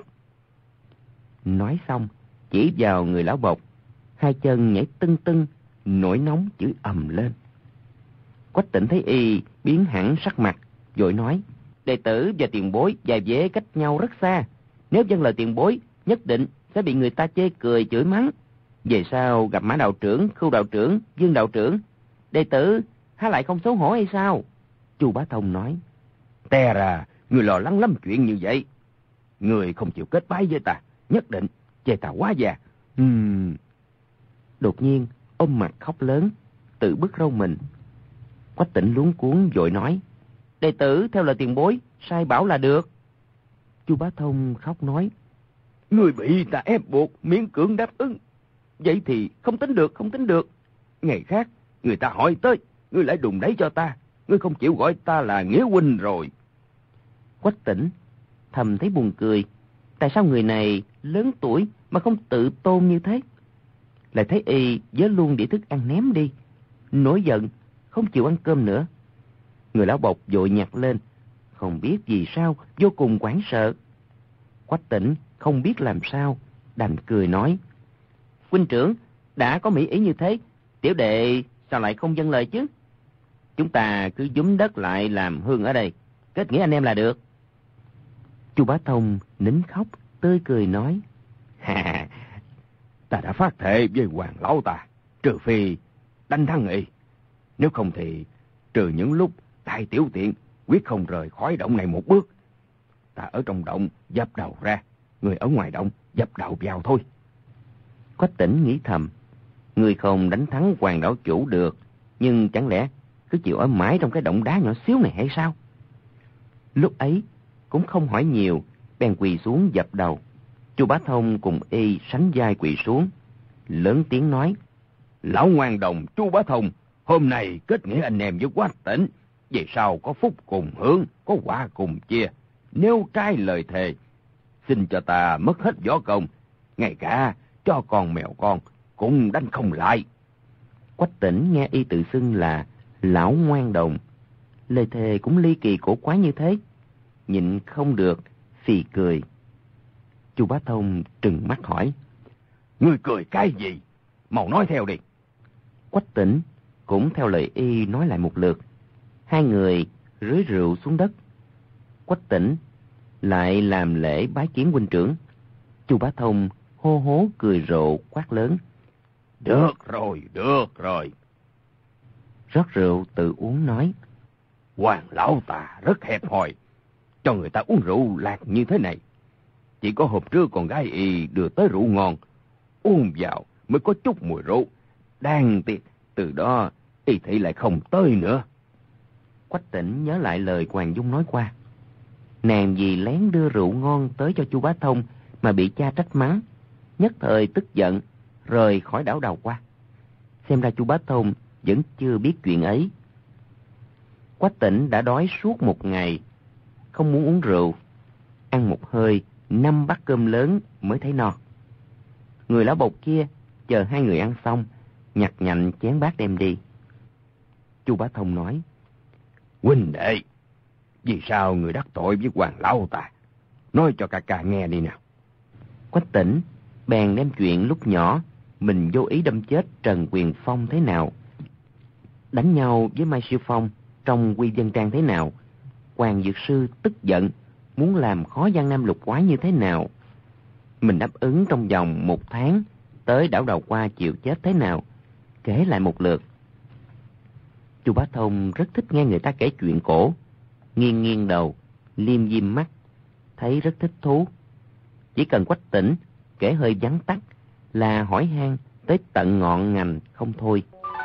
Nói xong, chỉ vào người lão bộc, hai chân nhảy tưng tưng, nổi nóng chửi ầm lên. Quách Tỉnh thấy y biến hẳn sắc mặt, vội nói: Đệ tử và tiền bối và dế cách nhau rất xa. Nếu vâng lời tiền bối, nhất định sẽ bị người ta chê cười chửi mắng. Về sau gặp Mã đạo trưởng, Khưu đạo trưởng, Dương đạo trưởng, đệ tử há lại không xấu hổ hay sao? Chu Bá Thông nói. Té ra, người lo lắng lắm chuyện như vậy. Người không chịu kết bái với ta, nhất định chê ta quá già. Đột nhiên, ôm mặt khóc lớn, tự bứt râu mình. Quách Tĩnh luống cuống vội nói. Đệ tử theo lời tiền bối, sai bảo là được. Chu Bá Thông khóc nói. Người bị ta ép buộc, miễn cưỡng đáp ứng. Vậy thì không tính được, không tính được. Ngày khác, người ta hỏi tới, ngươi lại đùng đẩy cho ta. Ngươi không chịu gọi ta là nghĩa huynh rồi. Quách Tĩnh thầm thấy buồn cười. Tại sao người này lớn tuổi mà không tự tôn như thế? Lại thấy y vớ luôn đĩa thức ăn ném đi. Nổi giận, không chịu ăn cơm nữa. Người lão bộc vội nhặt lên. Không biết vì sao, vô cùng hoảng sợ. Quách Tĩnh không biết làm sao, đành cười nói. Huynh trưởng, đã có mỹ ý như thế, tiểu đệ sao lại không vâng lời chứ? Chúng ta cứ dúm đất lại làm hương ở đây, kết nghĩa anh em là được. Chu Bá Thông nín khóc, tươi cười nói. Ta đã phát thệ với hoàng lão ta, trừ phi đánh thắng y. Nếu không thì, trừ những lúc đại tiểu tiện, quyết không rời khỏi động này một bước. Ta ở trong động dập đầu ra, người ở ngoài động dập đầu vào thôi. Quách Tĩnh nghĩ thầm, người không đánh thắng hoàng đảo chủ được, nhưng chẳng lẽ cứ chịu ở mãi trong cái động đá nhỏ xíu này hay sao? Lúc ấy cũng không hỏi nhiều, bèn quỳ xuống dập đầu. Chu Bá Thông cùng y sánh vai quỳ xuống, lớn tiếng nói. Lão ngoan đồng Chu Bá Thông, hôm nay kết nghĩa anh em với Quách Tĩnh, về sau có phúc cùng hưởng, có quả cùng chia. Nếu trái lời thề, xin cho ta mất hết võ công, ngay cả cho con mèo con cũng đánh không lại. Quách Tĩnh nghe y tự xưng là lão ngoan đồng, lời thề cũng ly kỳ cổ quái như thế, nhịn không được, phì cười. Chu Bá Thông trừng mắt hỏi. Ngươi cười cái gì? Mau nói theo đi. Quách Tĩnh cũng theo lời y nói lại một lượt. Hai người rưới rượu xuống đất. Quách Tĩnh lại làm lễ bái kiến huynh trưởng. Chu Bá Thông hô hố cười rộ quát lớn. Được rồi, được rồi. Rót rượu tự uống nói. Hoàng lão ta rất hẹp hòi, cho người ta uống rượu lạc như thế này. Chỉ có hôm trước con gái y đưa tới rượu ngon, uống vào mới có chút mùi rượu. Đáng tiếc, từ đó y thị lại không tới nữa. Quách Tĩnh nhớ lại lời Hoàng Dung nói qua. Nàng vì lén đưa rượu ngon tới cho Chu Bá Thông mà bị cha trách mắng, nhất thời tức giận, rời khỏi đảo Đào Hoa. Xem ra Chu Bá Thông vẫn chưa biết chuyện ấy. Quách Tĩnh đã đói suốt một ngày, không muốn uống rượu, ăn một hơi 5 bát cơm lớn mới thấy no. Người lão bộc kia chờ hai người ăn xong, nhặt nhạnh chén bát đem đi. Chu Bá Thông nói. Huynh đệ, vì sao người đắc tội với hoàng lão ta? Nói cho ca ca nghe đi nào. Quách Tĩnh bèn đem chuyện lúc nhỏ mình vô ý đâm chết Trần Quyền Phong thế nào, đánh nhau với Mai Siêu Phong trong Quy Vân Trang thế nào, Hoàng Dược Sư tức giận muốn làm khó Giang Nam lục quái như thế nào, mình đáp ứng trong vòng 1 tháng tới đảo Đào Hoa chịu chết thế nào, kể lại một lượt. Chu Bá Thông rất thích nghe người ta kể chuyện cổ, nghiêng nghiêng đầu, liêm diêm mắt, thấy rất thích thú. Chỉ cần Quách Tĩnh kể hơi vắn tắt là hỏi han tới tận ngọn ngành không thôi.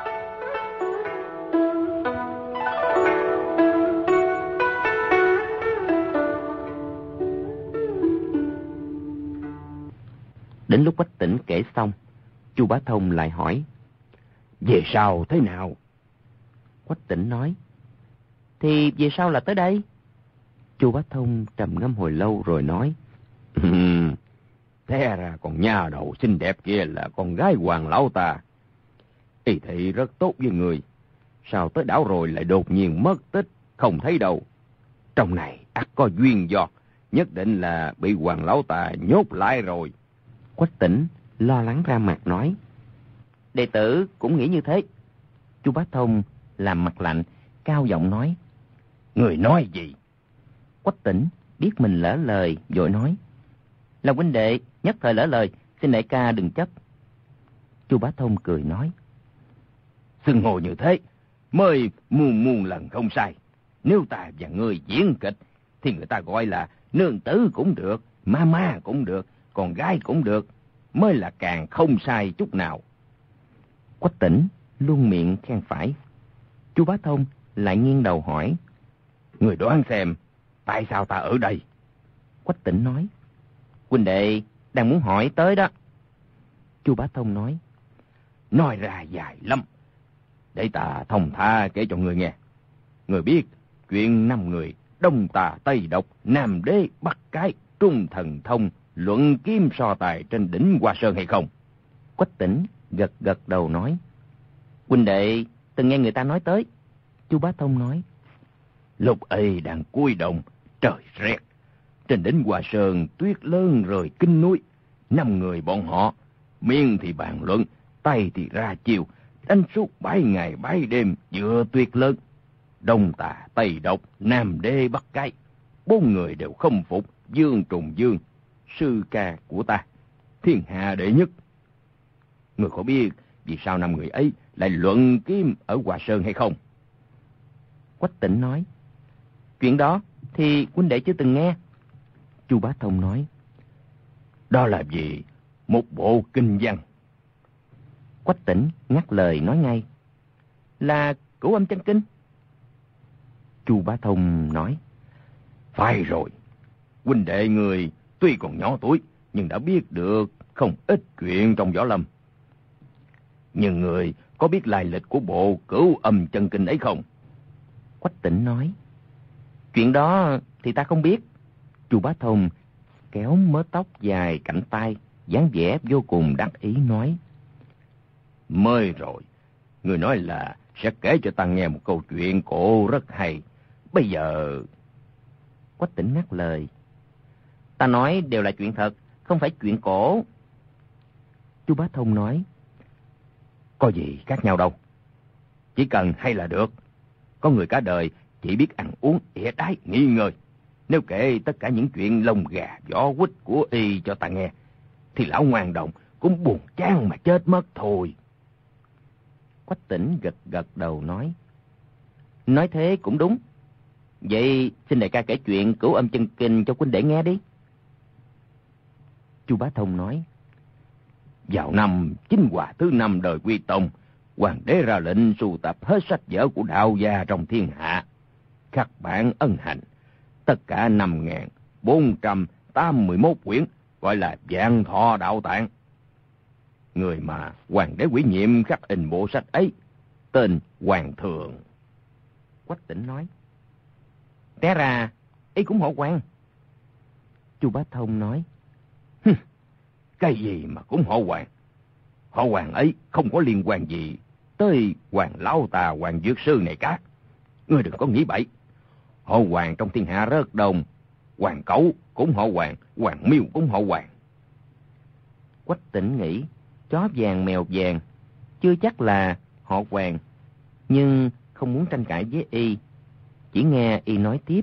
Đến lúc Quách Tĩnh kể xong, Chu Bá Thông lại hỏi. Về sau thế nào? Quách Tĩnh nói. Thì về sau là tới đây. Chu Bá Thông trầm ngâm hồi lâu rồi nói. Thế ra con nha đầu xinh đẹp kia là con gái hoàng lão ta. Y thị rất tốt với người. Sao tới đảo rồi lại đột nhiên mất tích, không thấy đâu. Trong này ắt có duyên do, nhất định là bị hoàng lão ta nhốt lại rồi. Quách Tĩnh lo lắng ra mặt nói. Đệ tử cũng nghĩ như thế. Chu Bá Thông làm mặt lạnh, cao giọng nói. Người nói gì? Quách Tỉnh biết mình lỡ lời, vội nói: "Là huynh đệ nhất thời lỡ lời, xin đại ca đừng chấp." Chu Bá Thông cười nói: "Xưng hô như thế mới muôn lần không sai. Nếu ta và ngươi diễn kịch thì người ta gọi là nương tử cũng được, ma cũng được, con gái cũng được, mới là càng không sai chút nào." Quách Tỉnh luôn miệng khen phải. Chu Bá Thông lại nghiêng đầu hỏi: "Người đoán xem, tại sao ta ở đây?" Quách Tỉnh nói: "Huynh đệ đang muốn hỏi tới đó." Chu Bá Thông nói: "Nói ra dài lắm, để ta thông tha kể cho người nghe. Người biết chuyện 5 người Đông Tà Tây Độc, Nam Đế Bắc Cái, Trung Thần Thông luận kiếm so tài trên đỉnh Hoa Sơn hay không?" Quách Tỉnh gật gật đầu nói: "Huynh đệ từng nghe người ta nói tới." Chu Bá Thông nói: "Lúc ấy đang cuối đông, trời rét, trên đỉnh Hoa Sơn tuyết lớn rơi kinh núi. 5 người bọn họ, miệng thì bàn luận, tay thì ra chiều, đánh suốt 7 ngày 7 đêm giữa tuyết lớn. Đông Tà Tây Độc, Nam Đế Bắc Cái, 4 người đều không phục Dương Trùng Dương, sư ca của ta, thiên hạ đệ nhất. Người có biết vì sao 5 người ấy lại luận kiếm ở Hoa Sơn hay không?" Quách Tỉnh nói: "Chuyện đó thì huynh đệ chưa từng nghe." Chu Bá Thông nói: "Đó là gì? Một bộ kinh văn." Quách Tỉnh ngắt lời nói ngay: "Là Cửu Âm Chân Kinh." Chu Bá Thông nói: "Phải rồi, huynh đệ người tuy còn nhỏ tuổi nhưng đã biết được không ít chuyện trong võ lâm. Nhưng người có biết lai lịch của bộ Cửu Âm Chân Kinh ấy không?" Quách Tỉnh nói: "Chuyện đó thì ta không biết." Chu Bá Thông kéo mớ tóc dài cạnh tai, dáng vẻ vô cùng đắc ý nói: "Mới rồi, người nói là sẽ kể cho ta nghe một câu chuyện cổ rất hay. Bây giờ..." Quách Tỉnh ngắt lời: "Ta nói đều là chuyện thật, không phải chuyện cổ." Chu Bá Thông nói: "Có gì khác nhau đâu, chỉ cần hay là được. Có người cả đời chỉ biết ăn uống, ỉa đái, nghỉ ngơi. Nếu kể tất cả những chuyện lông gà, võ quýt của y cho ta nghe, thì lão ngoan đồng cũng buồn chán mà chết mất thôi." Quách Tỉnh gật gật đầu nói: "Nói thế cũng đúng. Vậy xin đại ca kể chuyện Cửu Âm Chân Kinh cho huynh đệ nghe đi." Chu Bá Thông nói: "Vào năm Chính Hòa thứ 5 đời Quy Tông, hoàng đế ra lệnh sưu tập hết sách vở của đạo gia trong thiên hạ, khắc bản ân hành, tất cả 5.481 quyển, gọi là Vạn Thọ Đạo Tạng. Người mà hoàng đế ủy nhiệm khắc in bộ sách ấy tên Hoàng Thượng." Quách Tỉnh nói: "Té ra ý cũng họ Hoàng." Chu Bá Thông nói: "Cái gì mà cũng họ Hoàng? Họ Hoàng ấy không có liên quan gì tới Hoàng lão ta Hoàng Dược Sư này cả. Ngươi đừng có nghĩ bậy. Họ Hoàng trong thiên hạ rất đông. Hoàng Cẩu cũng họ Hoàng, Hoàng Miêu cũng họ Hoàng." Quách Tỉnh nghĩ chó vàng mèo vàng, chưa chắc là họ Hoàng, nhưng không muốn tranh cãi với y, chỉ nghe y nói tiếp: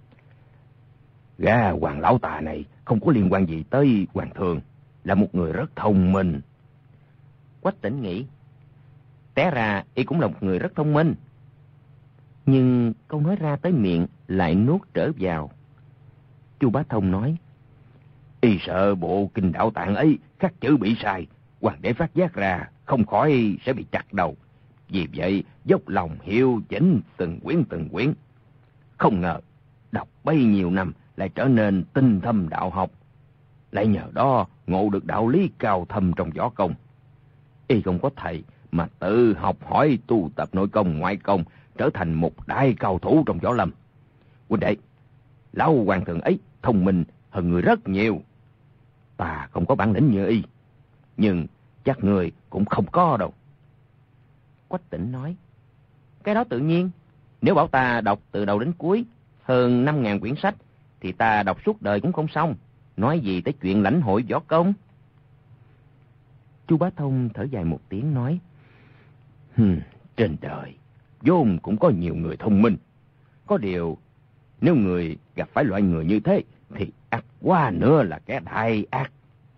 "Gã Hoàng lão tà này không có liên quan gì tới Hoàng Thượng, là một người rất thông minh." Quách Tỉnh nghĩ té ra y cũng là một người rất thông minh, nhưng câu nói ra tới miệng lại nuốt trở vào. Chu Bá Thông nói: "Y sợ bộ kinh đạo tạng ấy khắc chữ bị sai, hoàng đế phát giác ra không khỏi sẽ bị chặt đầu. Vì vậy dốc lòng hiệu chỉnh từng quyển. Không ngờ đọc bấy nhiêu năm lại trở nên tinh thâm đạo học, lại nhờ đó ngộ được đạo lý cao thâm trong võ công. Y không có thầy mà tự học hỏi tu tập nội công ngoại công, trở thành một đại cao thủ trong võ lâm. Huynh đệ, lão Hoàng Thượng ấy thông minh hơn người rất nhiều. Ta không có bản lĩnh như y, nhưng chắc người cũng không có đâu." Quách Tỉnh nói: "Cái đó tự nhiên. Nếu bảo ta đọc từ đầu đến cuối hơn 5.000 quyển sách thì ta đọc suốt đời cũng không xong. Nói gì tới chuyện lãnh hội võ công." Chu Bá Thông thở dài một tiếng nói: Trên đời vốn cũng có nhiều người thông minh. Có điều Nếu người gặp phải loại người như thế, thì ắt quá nữa là kẻ đại ác.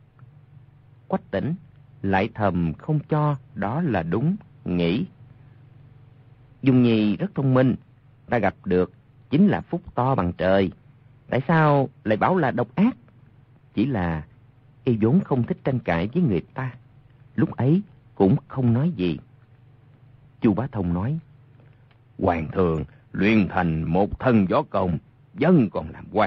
Quách Tỉnh lại thầm không cho đó là đúng, nghĩ. Dung Nhi rất thông minh, ta gặp được chính là phúc to bằng trời. Tại sao lại bảo là độc ác? Chỉ là y vốn không thích tranh cãi với người ta, lúc ấy cũng không nói gì. Chu Bá Thông nói: Hoàng thượng luyện thành một thân võ công, vẫn còn làm quan.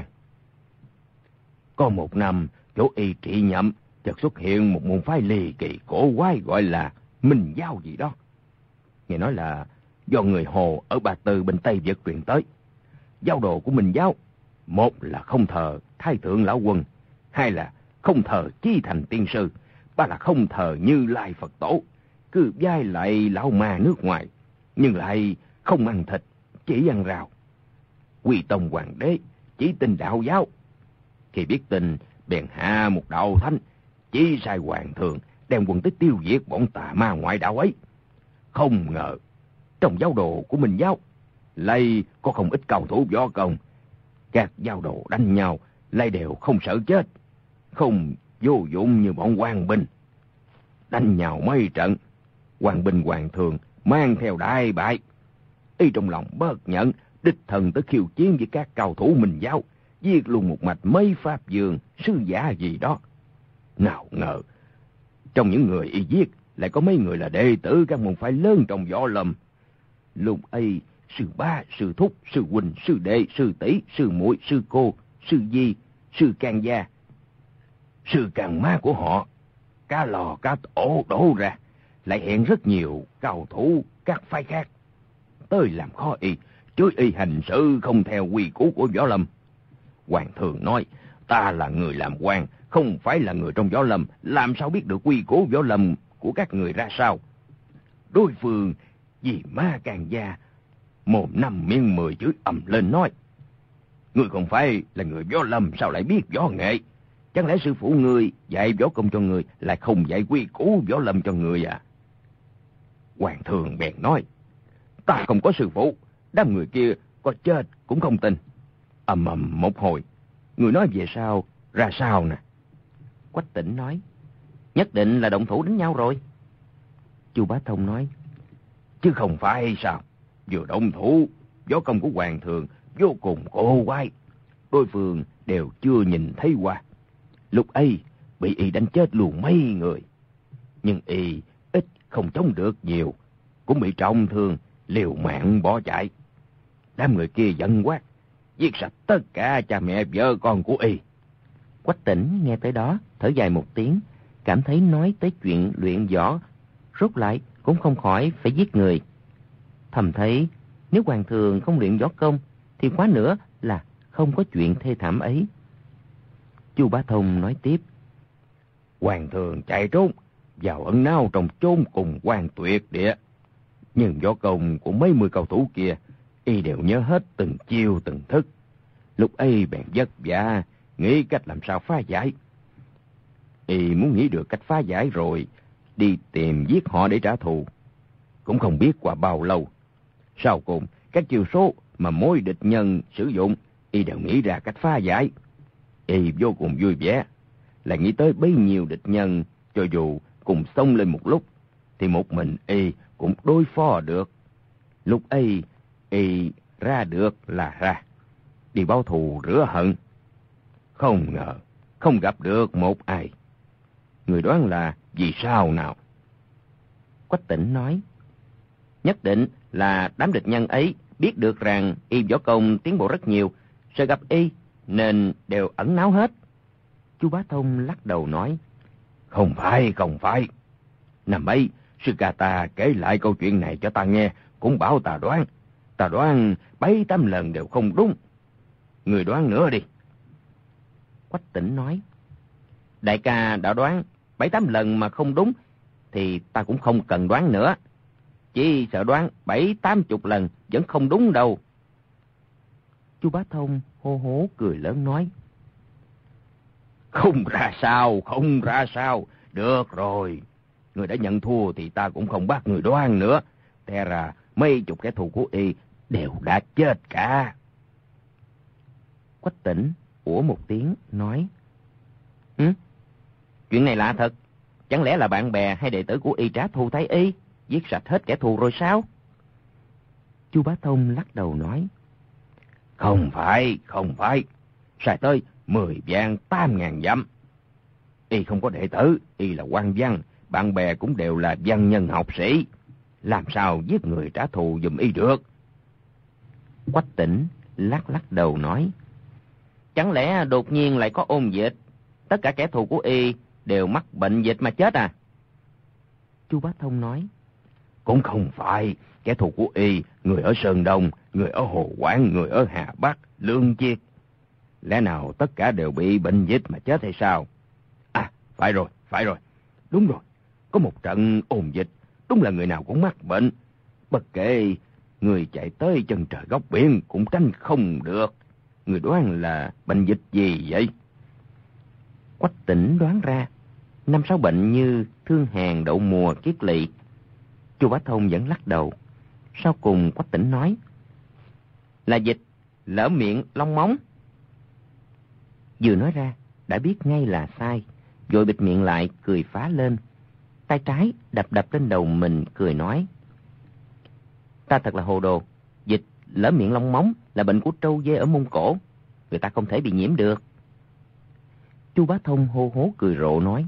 Có một năm, chỗ y trị nhậm, chợt xuất hiện một môn phái ly kỳ cổ quái gọi là Minh Giáo gì đó. Nghe nói là do người Hồ ở Ba Tư bên Tây Việt truyền tới. Giáo đồ của Minh Giáo, một là không thờ Thái Thượng Lão Quân, hai là không thờ Chí Thành Tiên Sư, ba là không thờ Như Lai Phật Tổ, cứ vai lại lão ma nước ngoài, nhưng lại không ăn thịt, chỉ ăn rau. Quy Tông Hoàng đế chỉ tin đạo giáo. Khi biết tin, bèn hạ một đạo thánh, chỉ sai hoàng thượng đem quân tới tiêu diệt bọn tà ma ngoại đạo ấy. Không ngờ, trong giáo đồ của Minh Giáo, lại có không ít cao thủ võ công. Các giáo đồ đánh nhau, lại đều không sợ chết, không vô dụng như bọn quan binh. Đánh nhau mấy trận, quan binh hoàng thượng mang theo đại bại. Y trong lòng bất nhận, đích thần tới khiêu chiến với các cao thủ Minh Giáo, giết luôn một mạch mấy pháp dương, sư giả gì đó. Nào ngờ, trong những người y giết, lại có mấy người là đệ tử các môn phái lớn trong võ lâm. Lúc ấy, sư ba, sư thúc, sư huynh, sư đệ, sư tỷ, sư muội, sư cô, sư di, sư can gia, sư càng má của họ, cá lò cá tổ đổ ra, lại hẹn rất nhiều cao thủ các phái khác tới làm khó y, chứ y hành sự không theo quy củ của võ lâm. Hoàng thượng nói, ta là người làm quan, không phải là người trong võ lâm, làm sao biết được quy củ võ lâm của các người ra sao? Đối phương vì ma càng gia, mồm năm miệng 10 chửi ầm lên nói, ngươi không phải là người võ lâm, sao lại biết võ nghệ? Chẳng lẽ sư phụ ngươi dạy võ công cho người, lại không dạy quy củ võ lâm cho người à? Hoàng thượng bèn nói, ta không có sư phụ, đám người kia có chết cũng không tin. Ầm ầm một hồi, người nói về sao, ra sao nè? Quách Tỉnh nói, nhất định là động thủ đánh nhau rồi. Chu Bá Thông nói, chứ không phải sao? Vừa động thủ, võ công của hoàng thượng vô cùng cổ quái, đối phương đều chưa nhìn thấy qua. Lúc ấy bị y đánh chết luôn mấy người, nhưng y ít không chống được nhiều, cũng bị trọng thương, liều mạng bỏ chạy. Đám người kia giận quát, giết sạch tất cả cha mẹ vợ con của y. Quách Tỉnh nghe tới đó, thở dài một tiếng, cảm thấy nói tới chuyện luyện võ, rốt lại cũng không khỏi phải giết người. Thầm thấy, nếu hoàng thượng không luyện võ công, thì quá nữa là không có chuyện thê thảm ấy. Chu Bá Thông nói tiếp, hoàng thượng chạy trốn, vào ẩn náu trong chốn cùng quan tuyệt địa. Nhưng võ công của mấy mươi cầu thủ kia, y đều nhớ hết từng chiêu từng thức. Lúc ấy bèn vất vả, nghĩ cách làm sao phá giải. Y muốn nghĩ được cách phá giải rồi, đi tìm giết họ để trả thù. Cũng không biết qua bao lâu. Sau cùng, các chiêu số mà mỗi địch nhân sử dụng, y đều nghĩ ra cách phá giải. Y vô cùng vui vẻ, là nghĩ tới bấy nhiêu địch nhân, cho dù cùng xông lên một lúc, thì một mình y cũng đối phó được. Lúc ấy, y ra được là ra, đi báo thù rửa hận. Không ngờ, không gặp được một ai. Người đoán là vì sao nào? Quách Tỉnh nói, nhất định là đám địch nhân ấy biết được rằng y võ công tiến bộ rất nhiều, sợ gặp y nên đều ẩn náu hết. Chu Bá Thông lắc đầu nói, không phải. Năm ấy, sư ca ta kể lại câu chuyện này cho ta nghe, cũng bảo ta đoán 7-8 lần đều không đúng. Người đoán nữa đi. Quách Tỉnh nói, đại ca đã đoán 7-8 lần mà không đúng, thì ta cũng không cần đoán nữa. Chỉ sợ đoán 7-80 lần vẫn không đúng đâu. Chu Bá Thông hô hố cười lớn nói, không ra sao. Được rồi, người đã nhận thua thì ta cũng không bắt người đoán nữa. Thế ra mấy chục kẻ thù của y đều đã chết cả. Quách Tỉnh ủa một tiếng, nói: Chuyện này lạ thật. Chẳng lẽ là bạn bè hay đệ tử của y trả thù Thái Y, giết sạch hết kẻ thù rồi sao? Chu Bá Thông lắc đầu nói: Không phải. Xài tới 10 vạn 8.000 dặm. Y không có đệ tử, y là quan văn, bạn bè cũng đều là văn nhân học sĩ. Làm sao giết người trả thù giùm y được? Quách Tỉnh lắc đầu nói: Chẳng lẽ đột nhiên lại có ôn dịch, tất cả kẻ thù của y đều mắc bệnh dịch mà chết à? Chu Bá Thông nói: Cũng không phải. Kẻ thù của y, người ở Sơn Đông, người ở Hồ Quảng, người ở Hà Bắc, Lương Chiết, lẽ nào tất cả đều bị bệnh dịch mà chết hay sao? À, phải rồi. Đúng rồi, có một trận ôn dịch, đúng là người nào cũng mắc bệnh. Bất kể người chạy tới chân trời góc biển cũng tránh không được. Người đoán là bệnh dịch gì vậy? Quách Tỉnh đoán ra 5-6 bệnh như thương hàn, đậu mùa, kiết lỵ. Chu Bá Thông vẫn lắc đầu. Sau cùng Quách Tỉnh nói: Là dịch lở miệng long móng. Vừa nói ra đã biết ngay là sai, vội bịt miệng lại, cười phá lên. Tay trái đập lên đầu mình, cười nói: Ta thật là hồ đồ. Dịch lở miệng long móng là bệnh của trâu dê ở Mông Cổ, người ta không thể bị nhiễm được. Chu Bá Thông hô hố cười rộ nói: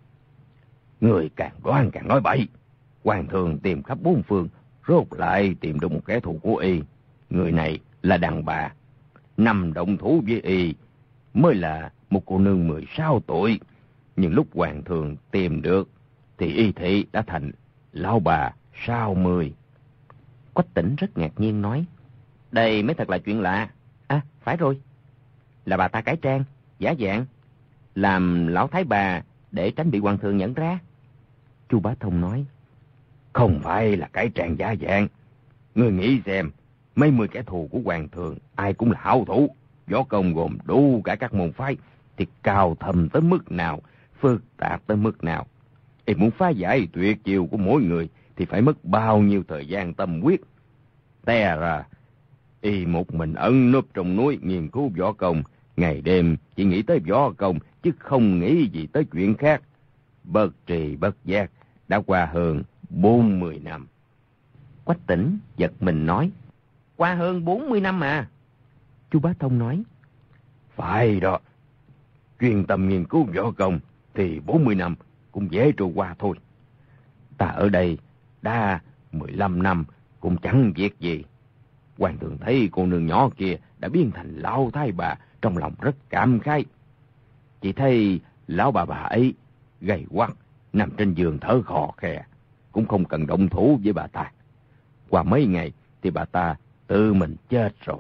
Người càng đoán càng nói bậy. Hoàng thượng tìm khắp bốn phương, rốt lại tìm được một kẻ thù của y. Người này là đàn bà. Năm động thủ với y mới là một cô nương 16 tuổi. Nhưng lúc hoàng thượng tìm được thì y thị đã thành lão bà 60. Quách Tỉnh rất ngạc nhiên nói: Đây mới thật là chuyện lạ. À, phải rồi, là bà ta cải trang, giả dạng, làm lão thái bà để tránh bị hoàng thượng nhận ra. Chu Bá Thông nói: Không phải là cải trang giả dạng. Ngươi nghĩ xem, mấy 10 kẻ thù của hoàng thượng ai cũng là hảo thủ, võ công gồm đủ cả các môn phái, thì cao thâm tới mức nào, phức tạp tới mức nào. Y muốn phá giải tuyệt chiêu của mỗi người thì phải mất bao nhiêu thời gian tâm huyết. Té ra y một mình ẩn núp trong núi nghiên cứu võ công, ngày đêm chỉ nghĩ tới võ công chứ không nghĩ gì tới chuyện khác. Bất trì bất giác đã qua hơn 40 năm. Quách Tỉnh giật mình nói: Qua hơn 40 năm mà. Chu Bá Thông nói: Phải đó, chuyên tâm nghiên cứu võ công thì 40 năm cũng dễ trôi qua thôi. Ta ở đây đã 15 năm cũng chẳng việc gì. Hoàng thượng thấy cô nương nhỏ kia đã biến thành lão thái bà, trong lòng rất cảm khái. Chỉ thấy lão bà ấy gầy quắt nằm trên giường thở khò khè, cũng không cần động thủ với bà ta. Qua mấy ngày thì bà ta tự mình chết rồi.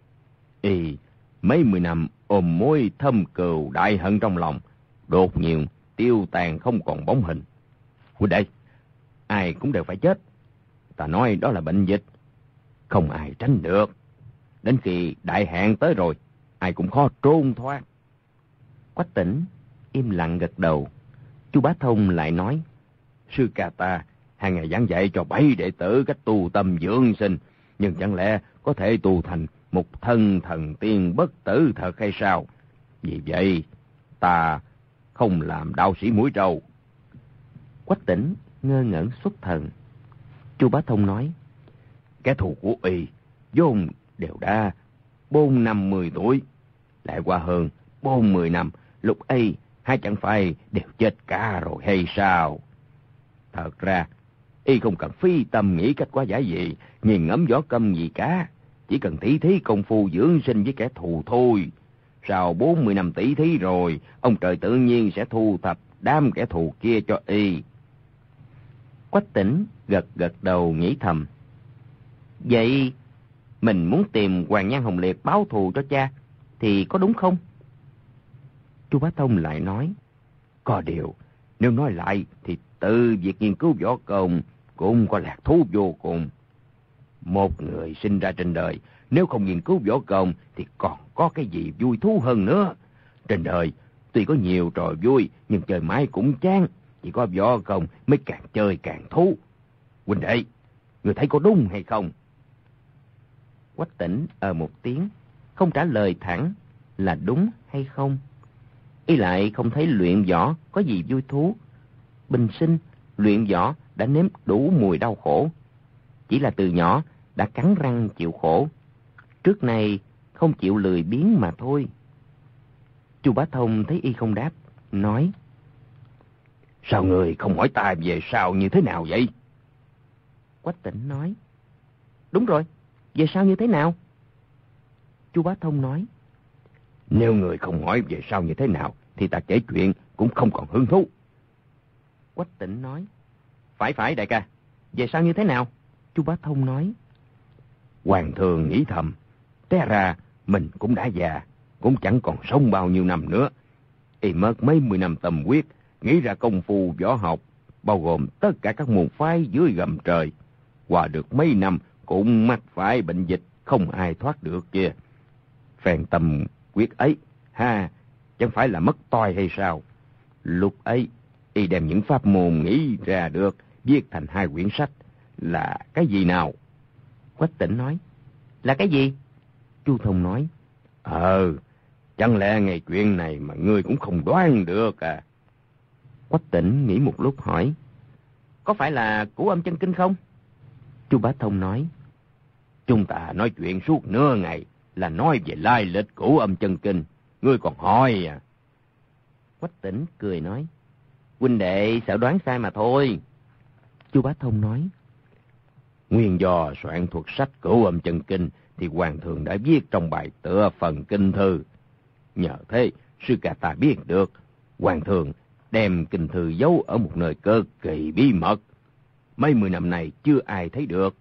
Y mấy 10 năm ôm mối thâm cừu đại hận trong lòng, đột nhiên tiêu tàn không còn bóng hình. Huynh đây, ai cũng đều phải chết. Ta nói đó là bệnh dịch, không ai tránh được. Đến khi đại hạn tới rồi, ai cũng khó trốn thoát. Quách Tỉnh im lặng gật đầu. Chu Bá Thông lại nói: Sư ca ta hàng ngày giảng dạy cho 7 đệ tử cách tu tâm dưỡng sinh, nhưng chẳng lẽ có thể tu thành một thân thần tiên bất tử thật hay sao? Vì vậy ta không làm đạo sĩ mũi trâu. Quách Tỉnh ngơ ngẩn xuất thần. Chu Bá Thông nói: Kẻ thù của y vốn đều đã 40-50 tuổi, lại qua hơn 40 năm, lúc ấy hay chẳng phải đều chết cả rồi hay sao? Thật ra y không cần phi tâm nghĩ cách quá giải gì, nghiền ngẫm võ công gì cả, chỉ cần tỉ thí công phu dưỡng sinh với kẻ thù thôi. Sau 40 năm tỉ thí rồi, ông trời tự nhiên sẽ thu thập đám kẻ thù kia cho y. Quách Tỉnh gật đầu nghĩ thầm: Vậy mình muốn tìm Hoàng Nhan Hồng Liệt báo thù cho cha thì có đúng không? Chu Bá Thông lại nói: Có điều, nếu nói lại thì từ việc nghiên cứu võ công cũng có lạc thú vô cùng. Một người sinh ra trên đời, nếu không nghiên cứu võ công thì còn có cái gì vui thú hơn nữa. Trên đời tuy có nhiều trò vui, nhưng chơi mãi cũng chán, chỉ có võ công mới càng chơi càng thú. Huynh đệ, người thấy có đúng hay không? Quách Tỉnh một tiếng, không trả lời thẳng, là đúng hay không. Y lại không thấy luyện võ có gì vui thú. Bình sinh, luyện võ đã nếm đủ mùi đau khổ. Chỉ là từ nhỏ đã cắn răng chịu khổ. Trước nay không chịu lười biếng mà thôi. Chu Bá Thông thấy y không đáp, nói: Sao người không hỏi ta về sau như thế nào vậy? Quách Tĩnh nói: Đúng rồi, về sau như thế nào? Chu Bá Thông nói: Nếu người không hỏi về sau như thế nào, thì ta kể chuyện cũng không còn hứng thú. Quách Tĩnh nói: Phải đại ca, về sau như thế nào? Chu Bá Thông nói: Hoàng thượng nghĩ thầm, té ra mình cũng đã già, cũng chẳng còn sống bao nhiêu năm nữa. Y mất mấy 10 năm tâm huyết, nghĩ ra công phu võ học, bao gồm tất cả các môn phái dưới gầm trời. Qua được mấy năm cũng mắc phải bệnh dịch, không ai thoát được kia. Phen tâm quyết ấy, chẳng phải là mất toi hay sao? Lúc ấy, y đem những pháp môn nghĩ ra được, viết thành 2 quyển sách. Là cái gì nào? Quách Tĩnh nói: Là cái gì? Chu Thông nói: Chẳng lẽ ngày chuyện này mà ngươi cũng không đoán được à? Quách Tĩnh nghĩ một lúc hỏi: Có phải là Cửu Âm Chân Kinh không? Chu Bá Thông nói: Chúng ta nói chuyện suốt nửa ngày là nói về lai lịch Cửu Âm Chân Kinh, ngươi còn hỏi à? Quách Tĩnh cười nói: Huynh đệ sợ đoán sai mà thôi. Chu Bá Thông nói: Nguyên do soạn thuật sách Cửu Âm Chân Kinh thì hoàng thượng đã viết trong bài tựa phần kinh thư. Nhờ thế, sư ca ta biết được, hoàng thượng đem kinh thư giấu ở một nơi cực kỳ bí mật. Mấy 10 năm này chưa ai thấy được.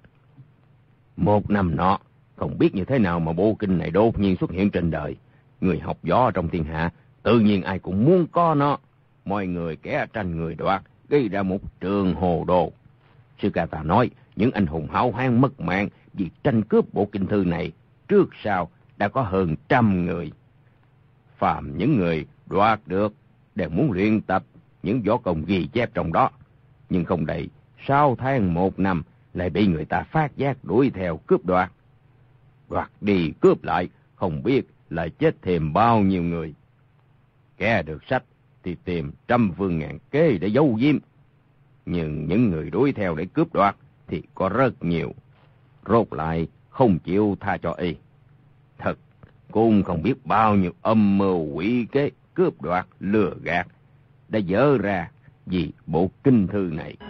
Một năm nọ, không biết như thế nào mà bộ kinh này đột nhiên xuất hiện trên đời. Người học võ trong thiên hạ, tự nhiên ai cũng muốn có nó. Mọi người kẻ tranh người đoạt, gây ra một trường hồ đồ. Sư ca ta nói, những anh hùng hảo hán mất mạng vì tranh cướp bộ kinh thư này, trước sau đã có hơn 100 người. Phàm những người đoạt được đều muốn luyện tập những võ công ghi chép trong đó, nhưng không đầy 6 tháng 1 năm lại bị người ta phát giác đuổi theo cướp đoạt. Đoạt đi cướp lại, không biết lại chết thêm bao nhiêu người. Kẻ được sách thì tìm trăm phương ngàn kế để giấu giếm, nhưng những người đuổi theo để cướp đoạt thì có rất nhiều. Rốt lại không chịu tha cho y. Thật cũng không biết bao nhiêu âm mưu quỷ kế cướp đoạt lừa gạt đã dở ra vì bộ kinh thư này.